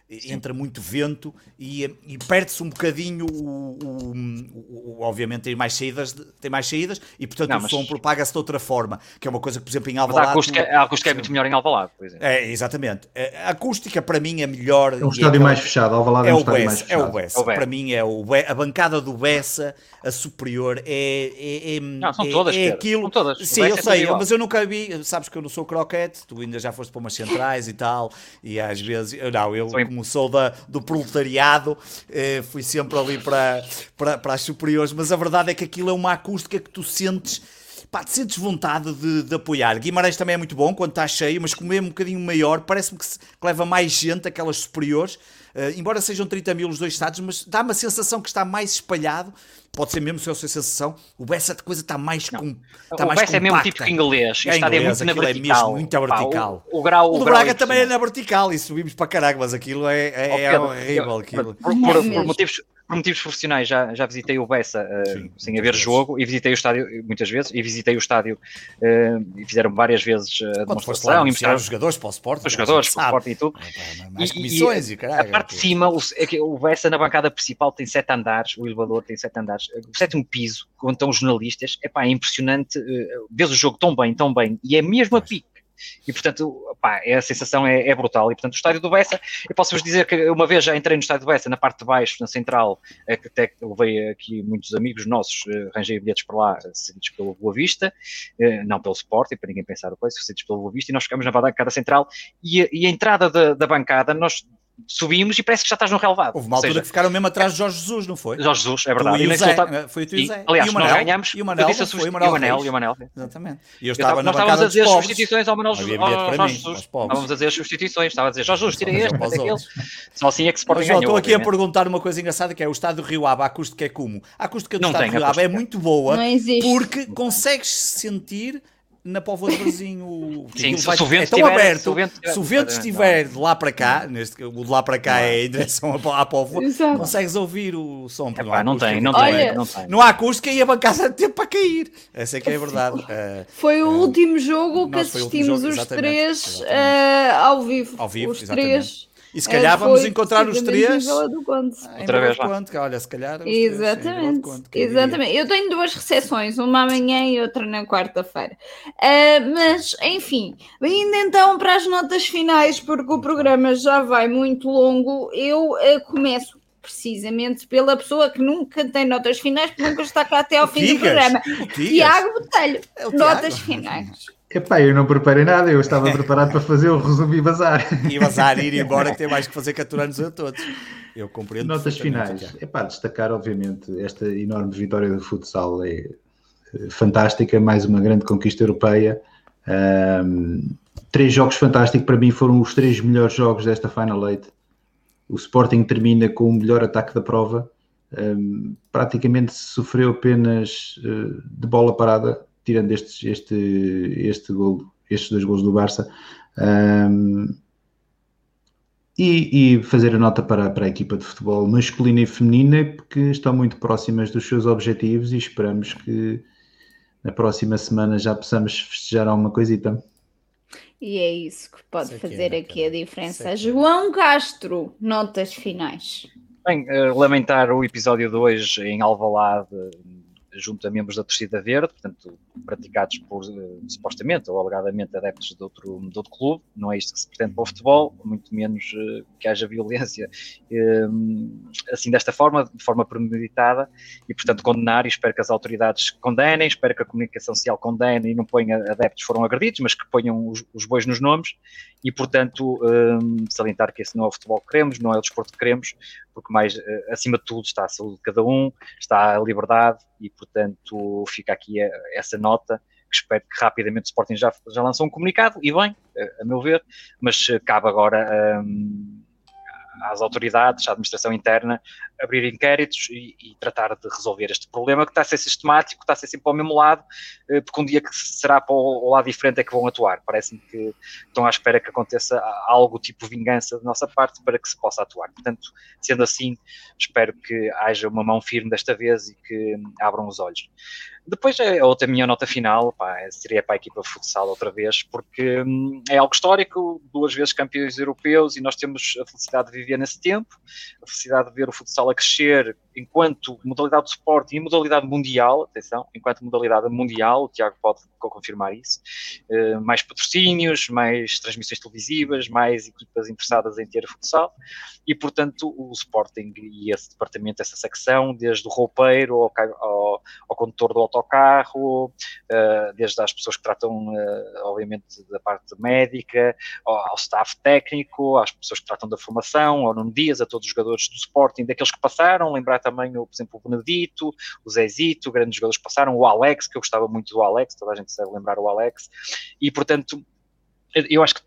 entra muito vento e, e perde-se um bocadinho o, o, o, o obviamente tem mais saídas, tem mais saídas e portanto não, o mas... som propaga-se de outra forma, que é uma coisa que por exemplo em Alvalade... Mas a acústica, tu... a acústica é muito melhor em Alvalade, por exemplo. É, exatamente. A acústica para mim é melhor... É um estádio é mais fechado, Alvalade é, é um estádio mais fechado. É o Bessa, para mim é o Bessa, a bancada do Bessa, a superior, é... é, é não, são todas, é, é aquilo... São todas. Sim, eu sei, mas eu nunca vi, sabes que eu não sou croquete, tu ainda já foste para umas centrais e tal, e às vezes, não, eu como sou da, do proletariado, eh, fui sempre ali para, para, para as superiores, mas a verdade é que aquilo é uma acústica que tu sentes, pá, te sentes vontade de, de apoiar. Guimarães também é muito bom quando está cheio, mas como é um bocadinho maior, parece-me que, se, que leva mais gente, aquelas superiores, uh, embora sejam trinta mil os dois estádios, mas dá uma sensação que está mais espalhado. Pode ser mesmo se é a sua sensação, o Bessa de coisa está mais com, está o mais Bessa é mesmo tipo inglês, é, está inglês, muito na vertical. É mesmo muito vertical. Pá, o, o, grau, o, o do Braga grau também é na vertical e subimos para caralho, mas aquilo é, é, é horrível. Aquilo. Por, por, por, por motivos... Por motivos profissionais, já, já visitei o Bessa uh, Sim, sem haver vezes. jogo e visitei o estádio muitas vezes e visitei o estádio uh, e fizeram várias vezes a demonstração e mostraram os jogadores para o Sport, os jogadores para o Sport e tudo. É, mais comissões e, e caralho. A parte de cima, o, o Bessa na bancada principal tem sete andares, o elevador tem sete andares, o sétimo piso, onde estão os jornalistas, epá, é impressionante, uh, vês o jogo tão bem, tão bem, e é mesmo a pique. E portanto, pá, a sensação é, é brutal. E portanto, o estádio do Bessa, eu posso-vos dizer que uma vez já entrei no estádio do Bessa, na parte de baixo, na central, é que até levei aqui muitos amigos nossos, arranjei bilhetes para lá, seguidos pelo Boa Vista, não pelo Sporting, para ninguém pensar o coisa, seguidos pelo Boa Vista, e nós ficamos na bancada central, e a, e a entrada da, da bancada, nós subimos e parece que já estás no relevado. Houve uma altura seja, que ficaram mesmo atrás de Jorge Jesus, não foi? Jorge Jesus, é verdade. E o Zé, resultado... foi o teu Zé. Aliás, e o Manel, nós ganhamos, e o Manel, disse a foi, o Manel, e o Manel, e o Manel. Exatamente. E eu estava eu na nós estávamos a dizer as pobres, substituições ao Manel Jesus. Estávamos a dizer as substituições, estava a dizer Jorge Jesus, tira este, mete aquele. Só assim é que se pode ganhar. Estou aqui a perguntar uma coisa engraçada, que é o estádio do Rio Ave, a acústica é como? A acústica do estádio do Rio Ave é muito boa, porque consegues sentir na Póvoa de Varzim, Sim, vai, se o vento é tão tiver, aberto, se o vento, se o vento estiver de lá para cá, neste, o de lá para cá é em direção à Póvoa, consegues ouvir o som. É pá, não, tem, não, Olha, tem, não tem. Não há acústica e a bancada tem tempo para cair. Essa é que é a verdade. Uh, foi o uh, último jogo que assistimos jogo, os três exatamente. Uh, ao vivo. Ao vivo, os exatamente. três. E se calhar vamos encontrar os três outra vez lá. Olha, se calhar exatamente, três, exatamente. Eu tenho duas recepções, uma amanhã e outra na quarta-feira. Uh, mas, enfim, indo então para as notas finais, porque o programa já vai muito longo, eu uh, começo precisamente pela pessoa que nunca tem notas finais, porque nunca está cá até ao fim do programa. Tiago Botelho, é notas Tiago. finais. Epá, eu não preparei nada, eu estava preparado para fazer o resumo e vazar. E vazar, ir embora, que tem mais que fazer que aturar-nos a todos. Eu compreendo. Notas finais. Epá, destacar, obviamente, esta enorme vitória do futsal é fantástica, mais uma grande conquista europeia. Um, três jogos fantásticos, para mim foram os três melhores jogos desta Final Eight. O Sporting termina com o melhor ataque da prova. Um, praticamente sofreu apenas uh, de bola parada, tirando estes, este, este gol, estes dois gols do Barça, um, e, e fazer a nota para, para a equipa de futebol masculina e feminina, porque estão muito próximas dos seus objetivos e esperamos que na próxima semana já possamos festejar alguma coisita. E é isso que pode Sei fazer que é, aqui a diferença. Sei João Castro, notas finais. Bem, uh, lamentar o episódio de hoje em Alvalade, junto a membros da torcida verde, portanto, praticados por, uh, supostamente ou alegadamente, adeptos de outro, de outro clube. Não é isto que se pretende para o futebol, muito menos uh, que haja violência uh, assim desta forma, de forma premeditada, e, portanto, condenar, e espero que as autoridades condenem, espero que a comunicação social condene e não ponha adeptos que foram agredidos, mas que ponham os, os bois nos nomes, e, portanto, um, salientar que esse não é o futebol que queremos, não é o desporto que queremos, porque mais, acima de tudo, está a saúde de cada um, está a liberdade, e, portanto, fica aqui a, essa nota, que espero que rapidamente o Sporting já, já lançou um comunicado, e bem, a, a meu ver, mas cabe agora um, às autoridades, à administração interna, abrir inquéritos e, e tratar de resolver este problema que está a ser sistemático, que está a ser sempre ao mesmo lado, porque um dia que será para o, o lado diferente é que vão atuar. Parece-me que estão à espera que aconteça algo tipo vingança da nossa parte para que se possa atuar. Portanto, sendo assim, espero que haja uma mão firme desta vez e que abram os olhos. Depois, a outra minha nota final, pá, seria para a equipa de futsal outra vez, porque hum, é algo histórico, duas vezes campeões europeus, e nós temos a felicidade de viver nesse tempo, a felicidade de ver o futsal a crescer enquanto modalidade de esporte e modalidade mundial, atenção, enquanto modalidade mundial, o Tiago pode confirmar isso, uh, mais patrocínios, mais transmissões televisivas, mais equipas interessadas em ter futsal, e portanto o Sporting e esse departamento, essa secção, desde o roupeiro ao, ao, ao condutor do autocarro, uh, desde as pessoas que tratam, uh, obviamente, da parte médica, ao, ao staff técnico, às pessoas que tratam da formação, ao Nuno Dias, a todos os jogadores do Sporting, daqueles que passaram, lembrar também, por exemplo, o Benedito, o Zezito, grandes jogadores que passaram, o Alex, que eu gostava muito do Alex, toda a gente deve lembrar o Alex, e portanto, eu acho que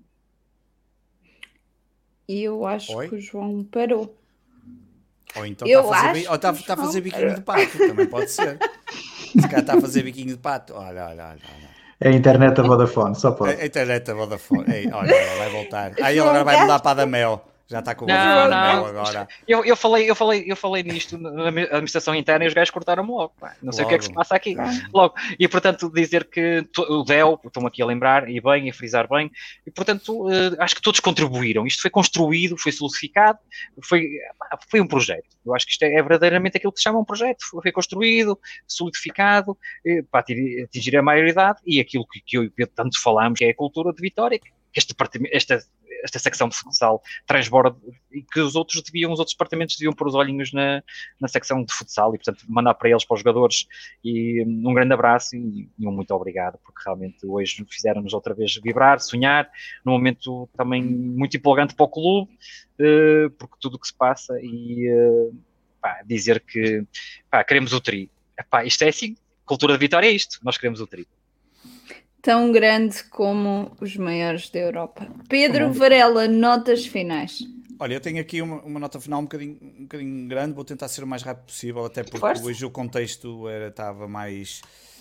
Eu acho Oi? que o João parou. Ou então Eu está a fazer, acho bi- ou está, que está a fazer não. biquinho de pato, também pode ser. Se calhar está a fazer biquinho de pato. Olha, olha, olha. olha. É a internet da Vodafone, só pode. A, a internet da Vodafone. Ei, olha, olha, vai voltar. Aí ele agora vai mudar para a da Mel. Já está com o Não, Vodafone não. Mel agora. Eu, eu, falei, eu, falei, eu falei nisto na administração interna e os gajos cortaram-me logo. Pá. Não sei Logo. o que é que se passa aqui. Logo. E, portanto, dizer que to, o D E L, estão aqui a lembrar, e bem, a frisar bem, e, portanto, uh, acho que todos contribuíram. Isto foi construído, foi solidificado, foi, pá, foi um projeto. Eu acho que isto é, é verdadeiramente aquilo que se chama um projeto. Foi construído, solidificado, eh, para atingir, atingir a maioridade, e aquilo que, que eu e o Pedro tanto falamos, que é a cultura de vitória, que este departamento, esta, esta secção de futsal transborda, e que os outros deviam, os outros departamentos deviam pôr os olhinhos na, na secção de futsal, e portanto mandar para eles, para os jogadores, e um grande abraço e, e um muito obrigado, porque realmente hoje fizeram-nos outra vez vibrar, sonhar, num momento também muito empolgante para o clube, uh, porque tudo o que se passa, e uh, pá, dizer que pá, queremos o tri. Epá, isto é assim, cultura de vitória é isto, nós queremos o tri. Tão grande como os maiores da Europa. Pedro Varela, notas finais. Olha, eu tenho aqui uma, uma nota final um bocadinho, um bocadinho grande, vou tentar ser o mais rápido possível, até porque Força. hoje o contexto era, estava mais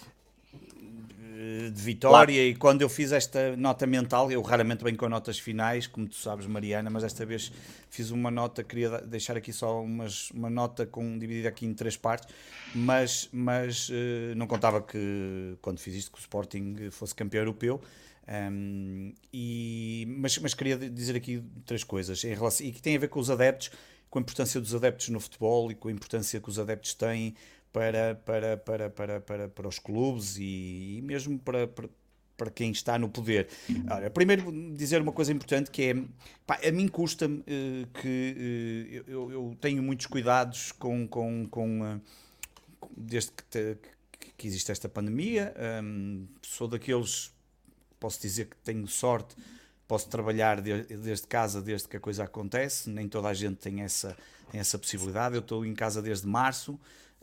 de vitória, claro. E quando eu fiz esta nota mental, eu raramente venho com notas finais, como tu sabes, Mariana, mas desta vez fiz uma nota, queria deixar aqui só umas, uma nota com, dividida aqui em três partes, mas, mas uh, não contava que, quando fiz isto, que o Sporting fosse campeão europeu. Um, e, mas, mas queria dizer aqui três coisas em relação, e que tem a ver com os adeptos, com a importância dos adeptos no futebol e com a importância que os adeptos têm para, para, para, para, para, para os clubes e, e mesmo para, para, para quem está no poder. Olha, primeiro dizer uma coisa importante que é, pá, a mim custa-me uh, que uh, eu, eu tenho muitos cuidados com, com, com uh, desde que, te, que existe esta pandemia. Um, sou daqueles, posso dizer que tenho sorte, posso trabalhar de, desde casa desde que a coisa acontece, nem toda a gente tem essa, tem essa possibilidade. Eu estou em casa desde março.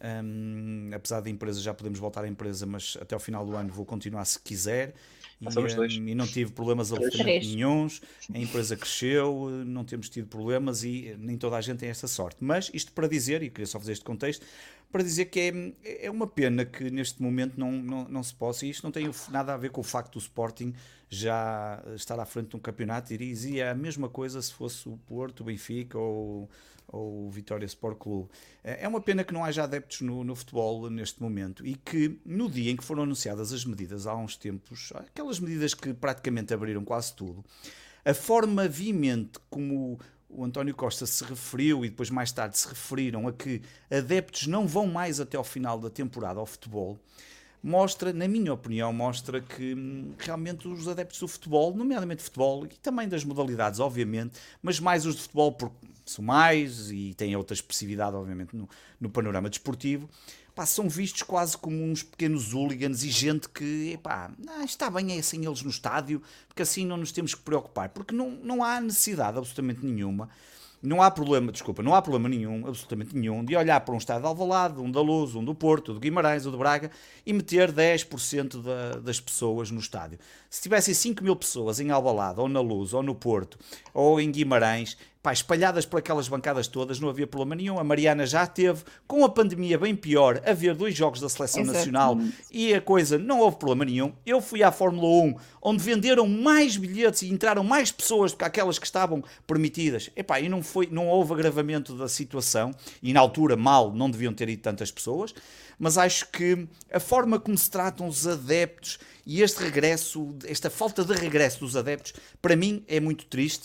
Um, apesar da empresa, já podemos voltar à empresa, mas até ao final do ano vou continuar se quiser, e, um, e não tive problemas absolutamente nenhuns, a empresa cresceu, não temos tido problemas e nem toda a gente tem essa sorte. Mas isto para dizer, e queria só fazer este contexto, para dizer que é, é uma pena que neste momento não, não, não se possa, e isto não tem nada a ver com o facto do Sporting já estar à frente de um campeonato, e dizia a mesma coisa se fosse o Porto, o Benfica ou ou o Vitória Sport Clube. É uma pena que não haja adeptos no, no futebol neste momento, e que no dia em que foram anunciadas as medidas há uns tempos, aquelas medidas que praticamente abriram quase tudo, a forma veemente como o António Costa se referiu, e depois mais tarde se referiram a que adeptos não vão mais até ao final da temporada ao futebol, mostra, na minha opinião, mostra que hum, realmente os adeptos do futebol, nomeadamente futebol, e também das modalidades, obviamente, mas mais os de futebol, porque são mais e têm outra expressividade, obviamente, no, no panorama desportivo, pá, são vistos quase como uns pequenos hooligans e gente que, epá, ah, está bem é sem eles no estádio, porque assim não nos temos que preocupar, porque não, não há necessidade absolutamente nenhuma. Não há problema, desculpa, não há problema nenhum, absolutamente nenhum, de olhar para um estádio de Alvalade, um da Luz, um do Porto, um do Guimarães, um do Braga, e meter dez por cento da, das pessoas no estádio. Se tivessem cinco mil pessoas em Alvalade, ou na Luz, ou no Porto, ou em Guimarães, pá, espalhadas por aquelas bancadas todas, não havia problema nenhum. A Mariana já teve, com a pandemia bem pior, a ver dois jogos da Seleção Exato. Nacional e a coisa, não houve problema nenhum. Eu fui à Fórmula um, onde venderam mais bilhetes e entraram mais pessoas do que aquelas que estavam permitidas. Epá, e não, foi, não houve agravamento da situação, e na altura, mal, não deviam ter ido tantas pessoas, mas acho que a forma como se tratam os adeptos e este regresso, esta falta de regresso dos adeptos, para mim é muito triste.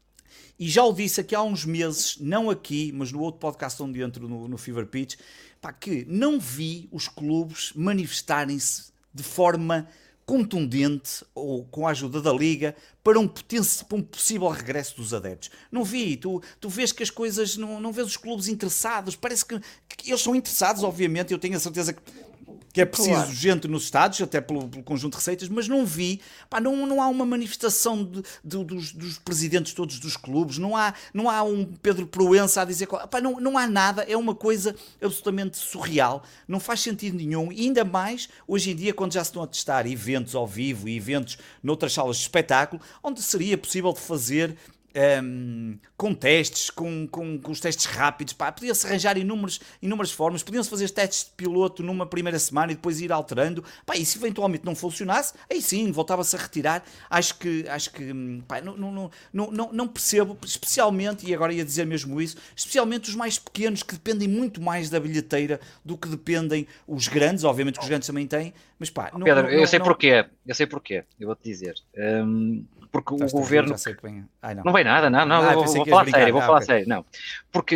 E já o disse aqui há uns meses, não aqui, mas no outro podcast onde entro no, no Fever Pitch, pá, que não vi os clubes manifestarem-se de forma contundente ou com a ajuda da Liga para um, poten- para um possível regresso dos adeptos. Não vi, tu, tu vês que as coisas, não, não vês os clubes interessados, parece que, que eles são interessados, obviamente, eu tenho a certeza que que é preciso claro. gente nos estádios, até pelo, pelo conjunto de receitas, mas não vi, pá, não, não há uma manifestação de, de, dos, dos presidentes todos dos clubes, não há, não há um Pedro Proença a dizer, pá, não, não há nada, é uma coisa absolutamente surreal, não faz sentido nenhum, e ainda mais hoje em dia quando já se estão a testar eventos ao vivo e eventos noutras salas de espetáculo, onde seria possível de fazer Um, com testes, com, com, com os testes rápidos, pá, podia-se arranjar inúmeras, inúmeras formas, podiam-se fazer testes de piloto numa primeira semana e depois ir alterando, pá, e se eventualmente não funcionasse, aí sim, voltava-se a retirar. Acho que, acho que pá, não, não, não, não, não percebo, especialmente, e agora ia dizer mesmo isso, especialmente os mais pequenos que dependem muito mais da bilheteira do que dependem os grandes, obviamente que os grandes também têm, mas pá, não, Pedro, não, eu sei não, porquê, eu sei porquê, eu vou-te dizer. Um... Porque o governo... Rir, vem... Ai, não. não vem nada, não, não, ah, vou, vou falar sério, vou ah, falar okay. sério, não. Porque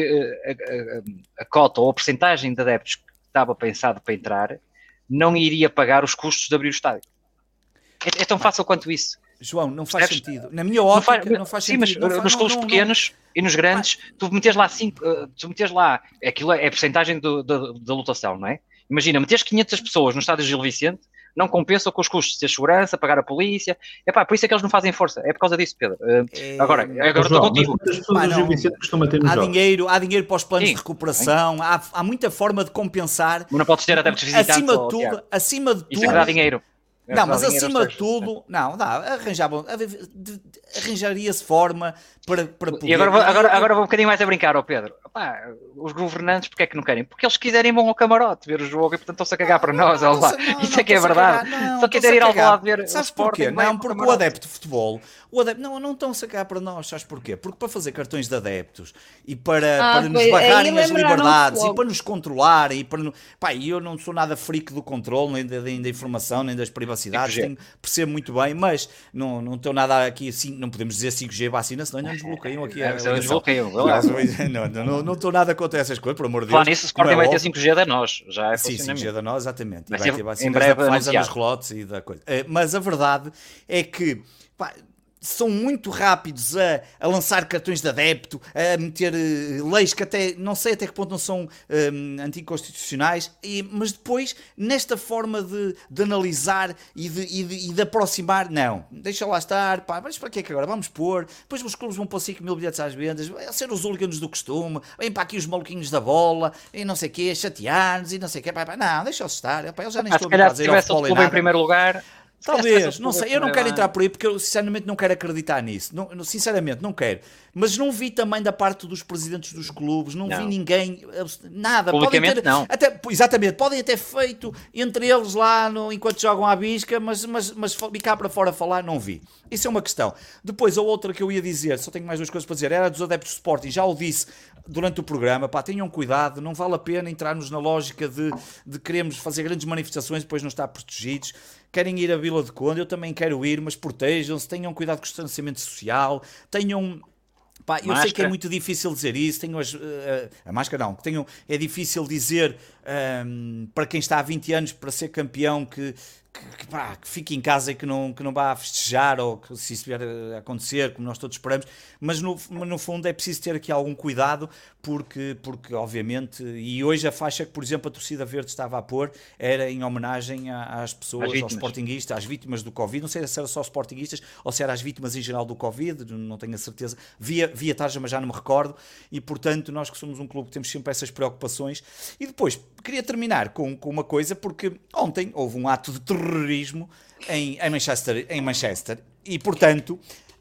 uh, a, a, a cota ou a percentagem de adeptos que estava pensado para entrar não iria pagar os custos de abrir o estádio. É, é tão fácil quanto isso. João, não faz Sabes? sentido. Na minha ótica, não faz, não faz sim, sentido. Sim, mas nos clubes pequenos não. e nos grandes, ah. tu metes lá cinco, tu metes lá, aquilo é a percentagem do, da, da lotação, não é? Imagina, metes quinhentas pessoas no estádio Gil Vicente, não compensa com os custos de ter segurança, pagar a polícia. É pá, por isso é que eles não fazem força. É por causa disso, Pedro. Uh, é... Agora, agora estou contigo. Pá, não, há, dinheiro, há dinheiro para os planos sim, de recuperação, há, há muita forma de compensar. Mas não podes ter adeptos visitantes. Acima de tudo, acima de tudo. Isso é que dá dinheiro. Não, mas acima de tudo, não, dá, arranjavam, arranjaria-se forma para, para poder... E agora vou, agora, agora vou um bocadinho mais a brincar, ó Pedro. Pá, os governantes, porque é que não querem? Porque eles quiserem vão ao camarote ver o jogo e portanto estão-se a cagar para nós, não, lá. Não, Isso não, é que é verdade. Não, só querem ir ao lado ver sabes o Sporting. Porquê? Não, porque o adepto de futebol, o adepto, não, não estão-se a cagar para nós, sabes porquê? Porque para fazer cartões de adeptos e para, ah, para nos barrarem as liberdades e para nos controlarem e para... Pá, eu não sou nada freak do controle, nem da, nem da informação, nem das privacidades, tenho, percebo muito bem, mas não, não estou nada aqui assim, não podemos dizer cinco G vacina, senão não nos bloqueiam aqui. É, não nos bloqueiam, não estou nada contra essas coisas, por amor de Deus. Falar nisso, o Sporting é vai ter cinco G da nós, já é Sim, cinco G da nós, exatamente. Vai e vai ter, ter vacina em breve da Pfizer nos relotes e da coisa. Mas a verdade é que... Pá, são muito rápidos a, a lançar cartões de adepto, a meter uh, leis que até, não sei até que ponto não são um, anticonstitucionais, e, mas depois, nesta forma de, de analisar e de, e, de, e de aproximar, não, deixa lá estar, pá, mas para que é que agora? Vamos pôr, depois os clubes vão pôr cinco mil bilhetes às vendas, vai ser os hooligans do costume, vem para aqui os maluquinhos da bola, e não sei o quê, chatear-nos, e não sei o quê, pá, pá, não, deixa-os estar, pá, eles já nem ah, estão a fazer ao futebol se tivesse o clube em primeiro lugar... Talvez, não sei, eu não quero entrar por aí porque eu sinceramente não quero acreditar nisso, não, sinceramente não quero, mas não vi também da parte dos presidentes dos clubes, não, não. vi ninguém, nada, publicamente podem ter, não. Até, exatamente, podem ter feito entre eles lá no, enquanto jogam à bisca, mas, mas, mas vi cá para fora falar, não vi, isso é uma questão. Depois a outra que eu ia dizer, só tenho mais duas coisas para dizer, era dos adeptos de Sporting, já o disse durante o programa, pá, tenham cuidado, não vale a pena entrarmos na lógica de, de queremos fazer grandes manifestações e depois não estar protegidos. Querem ir a Vila de Conde, eu também quero ir, mas protejam-se, tenham cuidado com o distanciamento social, tenham... Pá, eu máscara. sei que é muito difícil dizer isso, tenho as, uh, a máscara não, tenham, é difícil dizer um, para quem está há vinte anos para ser campeão que, que, que, pá, que fique em casa e que não, que não vá a festejar ou que se isso vier a acontecer, como nós todos esperamos, mas no, no fundo é preciso ter aqui algum cuidado porque, porque obviamente, e hoje a faixa que por exemplo a torcida verde estava a pôr era em homenagem às pessoas, aos sportinguistas, às vítimas do Covid, não sei se era só sportinguistas ou se era às vítimas em geral do Covid, não tenho a certeza, via, via tarja mas já não me recordo e portanto nós que somos um clube que temos sempre essas preocupações e depois queria terminar com, com uma coisa porque ontem houve um ato de terrorismo em, em, Manchester, em Manchester e portanto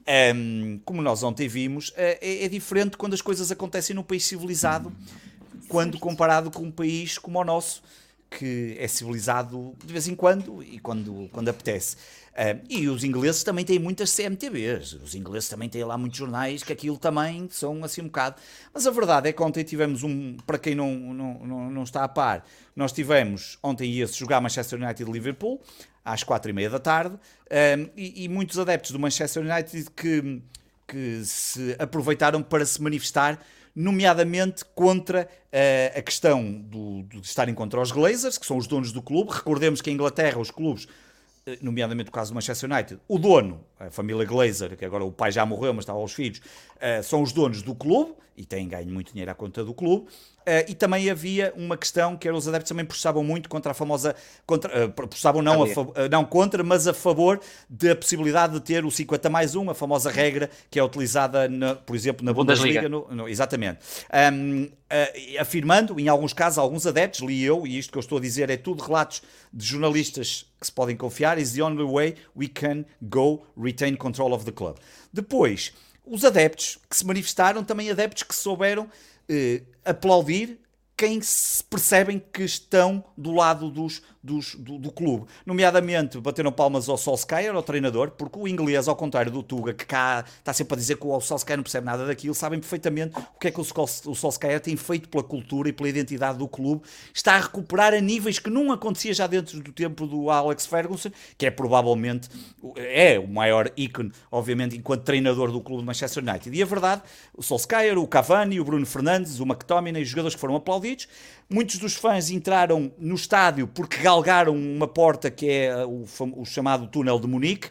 um, como nós ontem vimos, é, é diferente quando as coisas acontecem num país civilizado, quando comparado com um país como o nosso, que é civilizado de vez em quando e quando, quando apetece. Um, e os ingleses também têm muitas C M T Bs, os ingleses também têm lá muitos jornais que aquilo também são assim um bocado. Mas a verdade é que ontem tivemos um, para quem não, não, não, não está a par, nós tivemos ontem ia-se jogar Manchester United e Liverpool às quatro e meia da tarde, um, e, e muitos adeptos do Manchester United que, que se aproveitaram para se manifestar, nomeadamente contra uh, a questão do, do, de estarem contra os Glazers, que são os donos do clube. Recordemos que em Inglaterra os clubes, nomeadamente o caso do Manchester United, o dono, a família Glazer, que agora o pai já morreu, mas estava aos filhos, uh, são os donos do clube e têm ganho muito dinheiro à conta do clube. Uh, e também havia uma questão que era, os adeptos também protestavam muito contra a famosa, contra, uh, protestavam não, a fa- uh, não contra, mas a favor da possibilidade de ter o cinquenta mais um, a famosa regra que é utilizada, na, por exemplo, na Bundesliga. No, no, exatamente. Um, uh, afirmando, em alguns casos, alguns adeptos, li eu, e isto que eu estou a dizer é tudo relatos de jornalistas que se podem confiar, is the only way we can go retain control of the club. Depois, os adeptos que se manifestaram, também adeptos que souberam Uh, aplaudir quem se percebem que estão do lado dos, dos, do, do clube. Nomeadamente, bateram palmas ao Solskjaer, ao treinador, porque o inglês, ao contrário do Tuga, que cá está sempre a dizer que o Solskjaer não percebe nada daquilo, sabem perfeitamente o que é que o Solskjaer tem feito pela cultura e pela identidade do clube. Está a recuperar a níveis que não acontecia já dentro do tempo do Alex Ferguson, que é provavelmente é o maior ícone, obviamente, enquanto treinador do clube do Manchester United. E a verdade, o Solskjaer, o Cavani, o Bruno Fernandes, o McTominay, os jogadores que foram aplaudidos. Muitos dos fãs entraram no estádio porque galgaram uma porta que é o, o chamado túnel de Munique.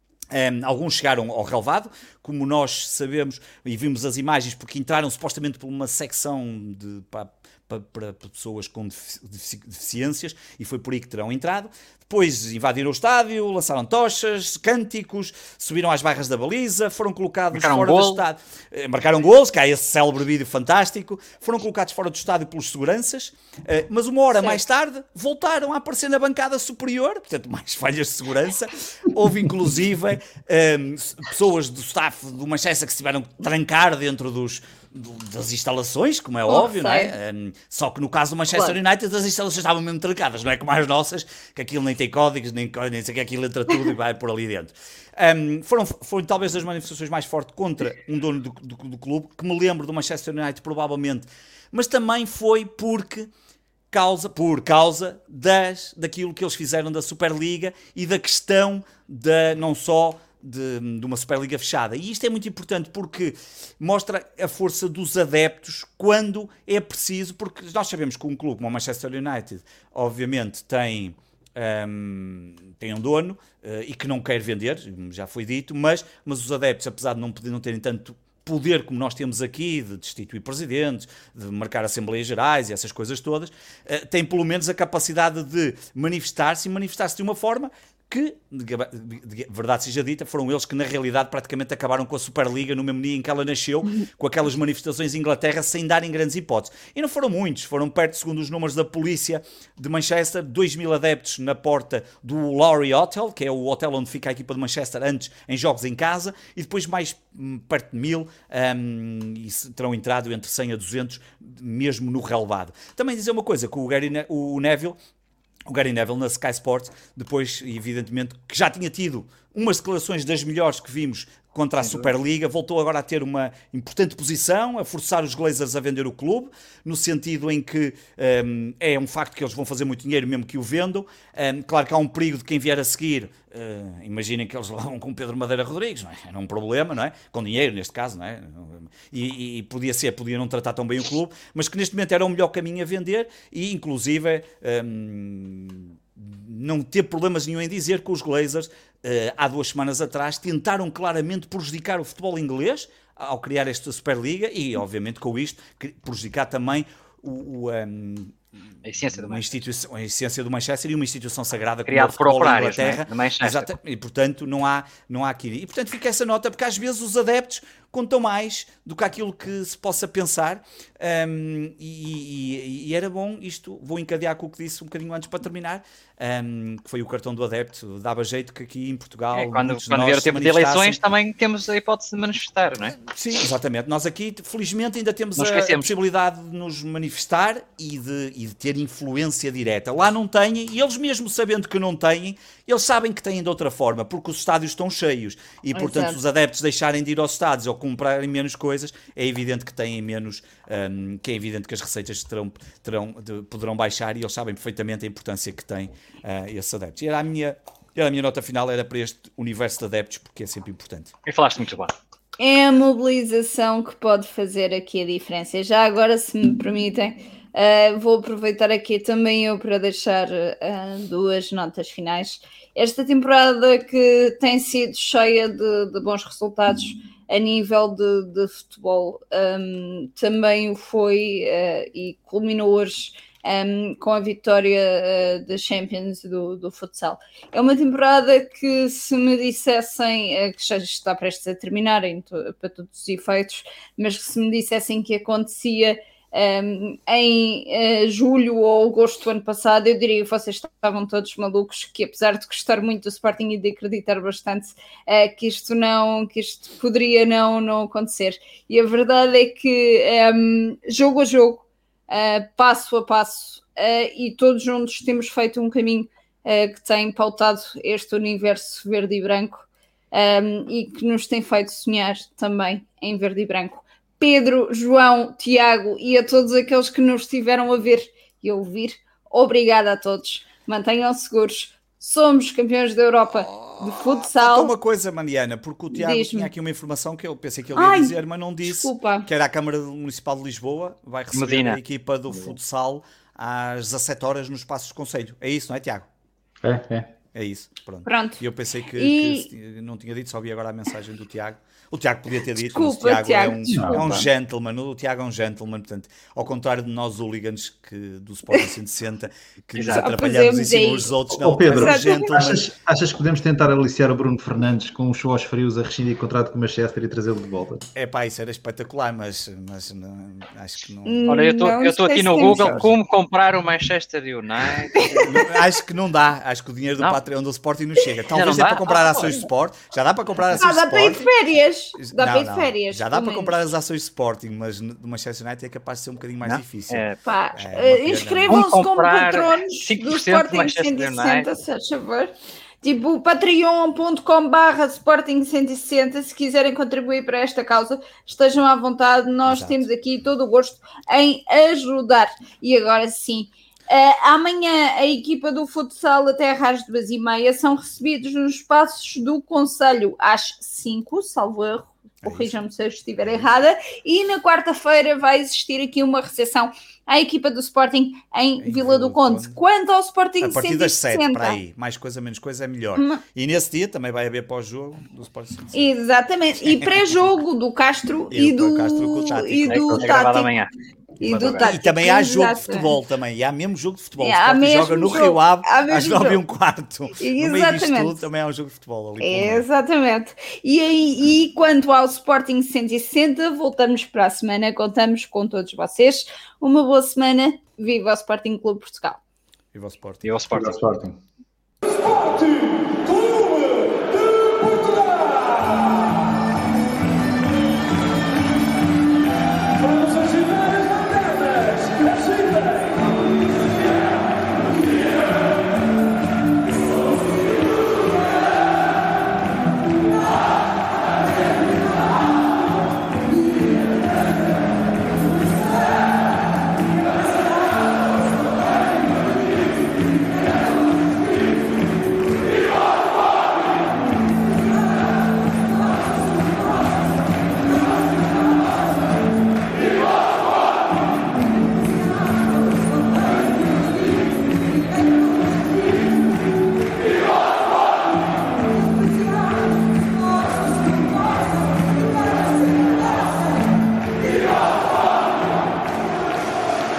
Um, alguns chegaram ao relvado, como nós sabemos e vimos as imagens, porque entraram supostamente por uma secção de, para, para, para pessoas com deficiências, e foi por aí que terão entrado. Depois invadiram o estádio, lançaram tochas, cânticos, subiram às barras da baliza, foram colocados marcaram fora um do gol. estádio. Marcaram gols, que há esse célebre vídeo fantástico. Foram colocados fora do estádio pelos seguranças, mas uma hora certo. mais tarde voltaram a aparecer na bancada superior, portanto mais falhas de segurança. Houve inclusive um, pessoas do staff do Manchester que se tiveram que trancar dentro dos... das instalações, como é oh, óbvio, não é? Um, só que no caso do Manchester claro. United as instalações estavam mesmo trancadas, não é como as nossas, que aquilo nem tem códigos, nem, nem sei que aquilo entra tudo e vai por ali dentro. Um, foram, foram talvez das manifestações mais fortes contra um dono do, do, do clube, que me lembro do Manchester United provavelmente, mas também foi porque causa, por causa das, daquilo que eles fizeram da Superliga e da questão da, não só De, de uma Superliga fechada. E isto é muito importante porque mostra a força dos adeptos quando é preciso, porque nós sabemos que um clube como o Manchester United obviamente tem um, tem um dono uh, e que não quer vender, já foi dito, mas, mas os adeptos, apesar de não, poder, não terem tanto poder como nós temos aqui, de destituir presidentes, de marcar assembleias gerais e essas coisas todas, uh, têm pelo menos a capacidade de manifestar-se e manifestar-se de uma forma que, de verdade seja dita, foram eles que na realidade praticamente acabaram com a Superliga no mesmo dia em que ela nasceu, com aquelas manifestações em Inglaterra sem darem grandes hipóteses. E não foram muitos, foram perto, segundo os números da polícia de Manchester, dois mil adeptos na porta do Lowry Hotel, que é o hotel onde fica a equipa de Manchester antes em jogos em casa, e depois mais perto de mil, um, e terão entrado entre cem a duzentos mesmo no relevado. Também dizer uma coisa, que o, Gary ne- o Neville O Gary Neville na Sky Sports, depois, evidentemente, que já tinha tido umas declarações das melhores que vimos contra a Superliga, voltou agora a ter uma importante posição, a forçar os Glazers a vender o clube, no sentido em que um, é um facto que eles vão fazer muito dinheiro mesmo que o vendam. Um, claro que há um perigo de quem vier a seguir, uh, imaginem que eles levam com Pedro Madeira Rodrigues, não é? Era um problema, não é? Com dinheiro neste caso, não é? E, e podia ser, podia não tratar tão bem o clube, mas que neste momento era o melhor caminho a vender e inclusive um, não ter problemas nenhum em dizer que os Glazers, uh, há duas semanas atrás, tentaram claramente prejudicar o futebol inglês ao criar esta Superliga e, obviamente, com isto, prejudicar também o, o, um, a, essência do uma instituição, a essência do Manchester e uma instituição sagrada como criado o futebol por da operários, Inglaterra. Né? Manchester. Exato, e, portanto, não há, não há aqui. E, portanto, fica essa nota, porque às vezes os adeptos, contam mais do que aquilo que se possa pensar, um, e, e, e era bom isto, vou encadear com o que disse um bocadinho antes para terminar, um, que foi o cartão do adepto, dava jeito que aqui em Portugal... É, quando quando vier o tempo de eleições também temos a hipótese de manifestar, não é? Sim, exatamente. Nós aqui, felizmente, ainda temos a, a possibilidade de nos manifestar e de, e de ter influência direta. Lá não têm, e eles mesmo sabendo que não têm, eles sabem que têm de outra forma, porque os estádios estão cheios e, portanto, Exato. Os adeptos deixarem de ir aos estádios ou comprarem menos coisas, é evidente que têm menos, um, que é evidente que as receitas terão, terão, de, poderão baixar, e eles sabem perfeitamente a importância que têm uh, esses adeptos. E era a minha, era a minha nota final, era para este universo de adeptos, porque é sempre importante. E falaste muito bem. É a mobilização que pode fazer aqui a diferença. Já agora, se me permitem, uh, vou aproveitar aqui também eu para deixar uh, duas notas finais. Esta temporada que tem sido cheia de, de bons resultados a nível de, de futebol, um, também foi uh, e culminou hoje Um, com a vitória uh, da Champions do, do futsal. É uma temporada que, se me dissessem uh, que já está prestes a terminar em to- para todos os efeitos, mas que se me dissessem que acontecia um, em uh, julho ou agosto do ano passado, eu diria que vocês estavam todos malucos, que apesar de gostar muito do Sporting e de acreditar bastante uh, que isto não, que isto poderia não, não acontecer. E a verdade é que um, jogo a jogo, Uh, passo a passo, uh, e todos juntos temos feito um caminho uh, que tem pautado este universo verde e branco, um, e que nos tem feito sonhar também em verde e branco. Pedro, João, Tiago e a todos aqueles que nos estiveram a ver e a ouvir, obrigada a todos. Mantenham-se seguros. Somos campeões da Europa de futsal. Só uma coisa, Mariana, porque o Tiago Diz-me. tinha aqui uma informação que eu pensei que ele ia Ai, dizer, mas não disse, desculpa. que era a Câmara Municipal de Lisboa, vai receber Medina. a equipa do futsal às dezassete horas nos Passos de Conselho. É isso, não é, Tiago? É, é. É isso, pronto. Pronto. E eu pensei que, E- que não tinha dito, só vi agora a mensagem do Tiago. O Tiago podia ter dito, Desculpa, mas o Tiago, Tiago, é, um, desculpa. é um gentleman. O Tiago é um gentleman, portanto, ao contrário de nós hooligans que, do Sporting cento e sessenta, que nos Exato. atrapalhamos em Fazemos cima aí. uns dos outros. Ó, Pedro, é um gentleman. Achas, achas que podemos tentar aliciar o Bruno Fernandes com os shows frios a rescindir contrato com o Manchester e trazê-lo de volta? É pá, isso era espetacular, mas, mas não, acho que não. Hum, Olha, eu não estou aqui sei no se Google temos. como comprar o Manchester United. Não, acho que não dá. Acho que o dinheiro do Não. Patreon do Sporting não chega. Talvez não é dá? para comprar Ah, ações de olha. Sport. Já dá para comprar Ah, ações dá de para ir de Sporting. férias. Dá Não, para ir de não. férias. Já dá pelo para menos. comprar as ações de Sporting, mas do Manchester United é capaz de ser um bocadinho mais Não? difícil. É, Pá, É, eh, uma pena. inscrevam-se Vamos como comprar patronos cinco do por cento do Sporting Manchester cento e sessenta, United. se faz favor. Tipo, patreon ponto com barra Sporting cento e sessenta, se quiserem contribuir para esta causa, estejam à vontade, nós Exato. temos aqui todo o gosto em ajudar. E agora sim, eh, amanhã a equipa do futsal até às duas e meia são recebidos nos espaços do Conselho às cinco, salvo erro. É Corrijam-me se eu estiver errada. E na quarta-feira vai existir aqui uma recepção à equipa do Sporting em, Em Vila do Conde. Quanto ao Sporting A partir cento e das sete, sessenta. para aí. Mais coisa, menos coisa é melhor. Hum. E nesse dia também vai haver pós-jogo do Sporting cento e sessenta. Exatamente. E pré-jogo do Castro E e, do do, Castro com o Tático. e é que do vai ser gravado Tático. amanhã. E do E Tático. também há jogo de Exato. futebol também. E há mesmo jogo de futebol. É, O há Sporting mesmo joga no jogo. Rio Ave Há às mesmo nove e jogo. um quarto. No meio disto Exatamente. tudo também há um jogo de futebol ali. pelo meio. Exatamente. E, aí, e quanto ao Sporting cento e sessenta, voltamos para a semana, contamos com todos vocês. Uma boa semana, viva o Sporting Clube Portugal. E o Sporting. E o Sporting. Sporting. Sporting!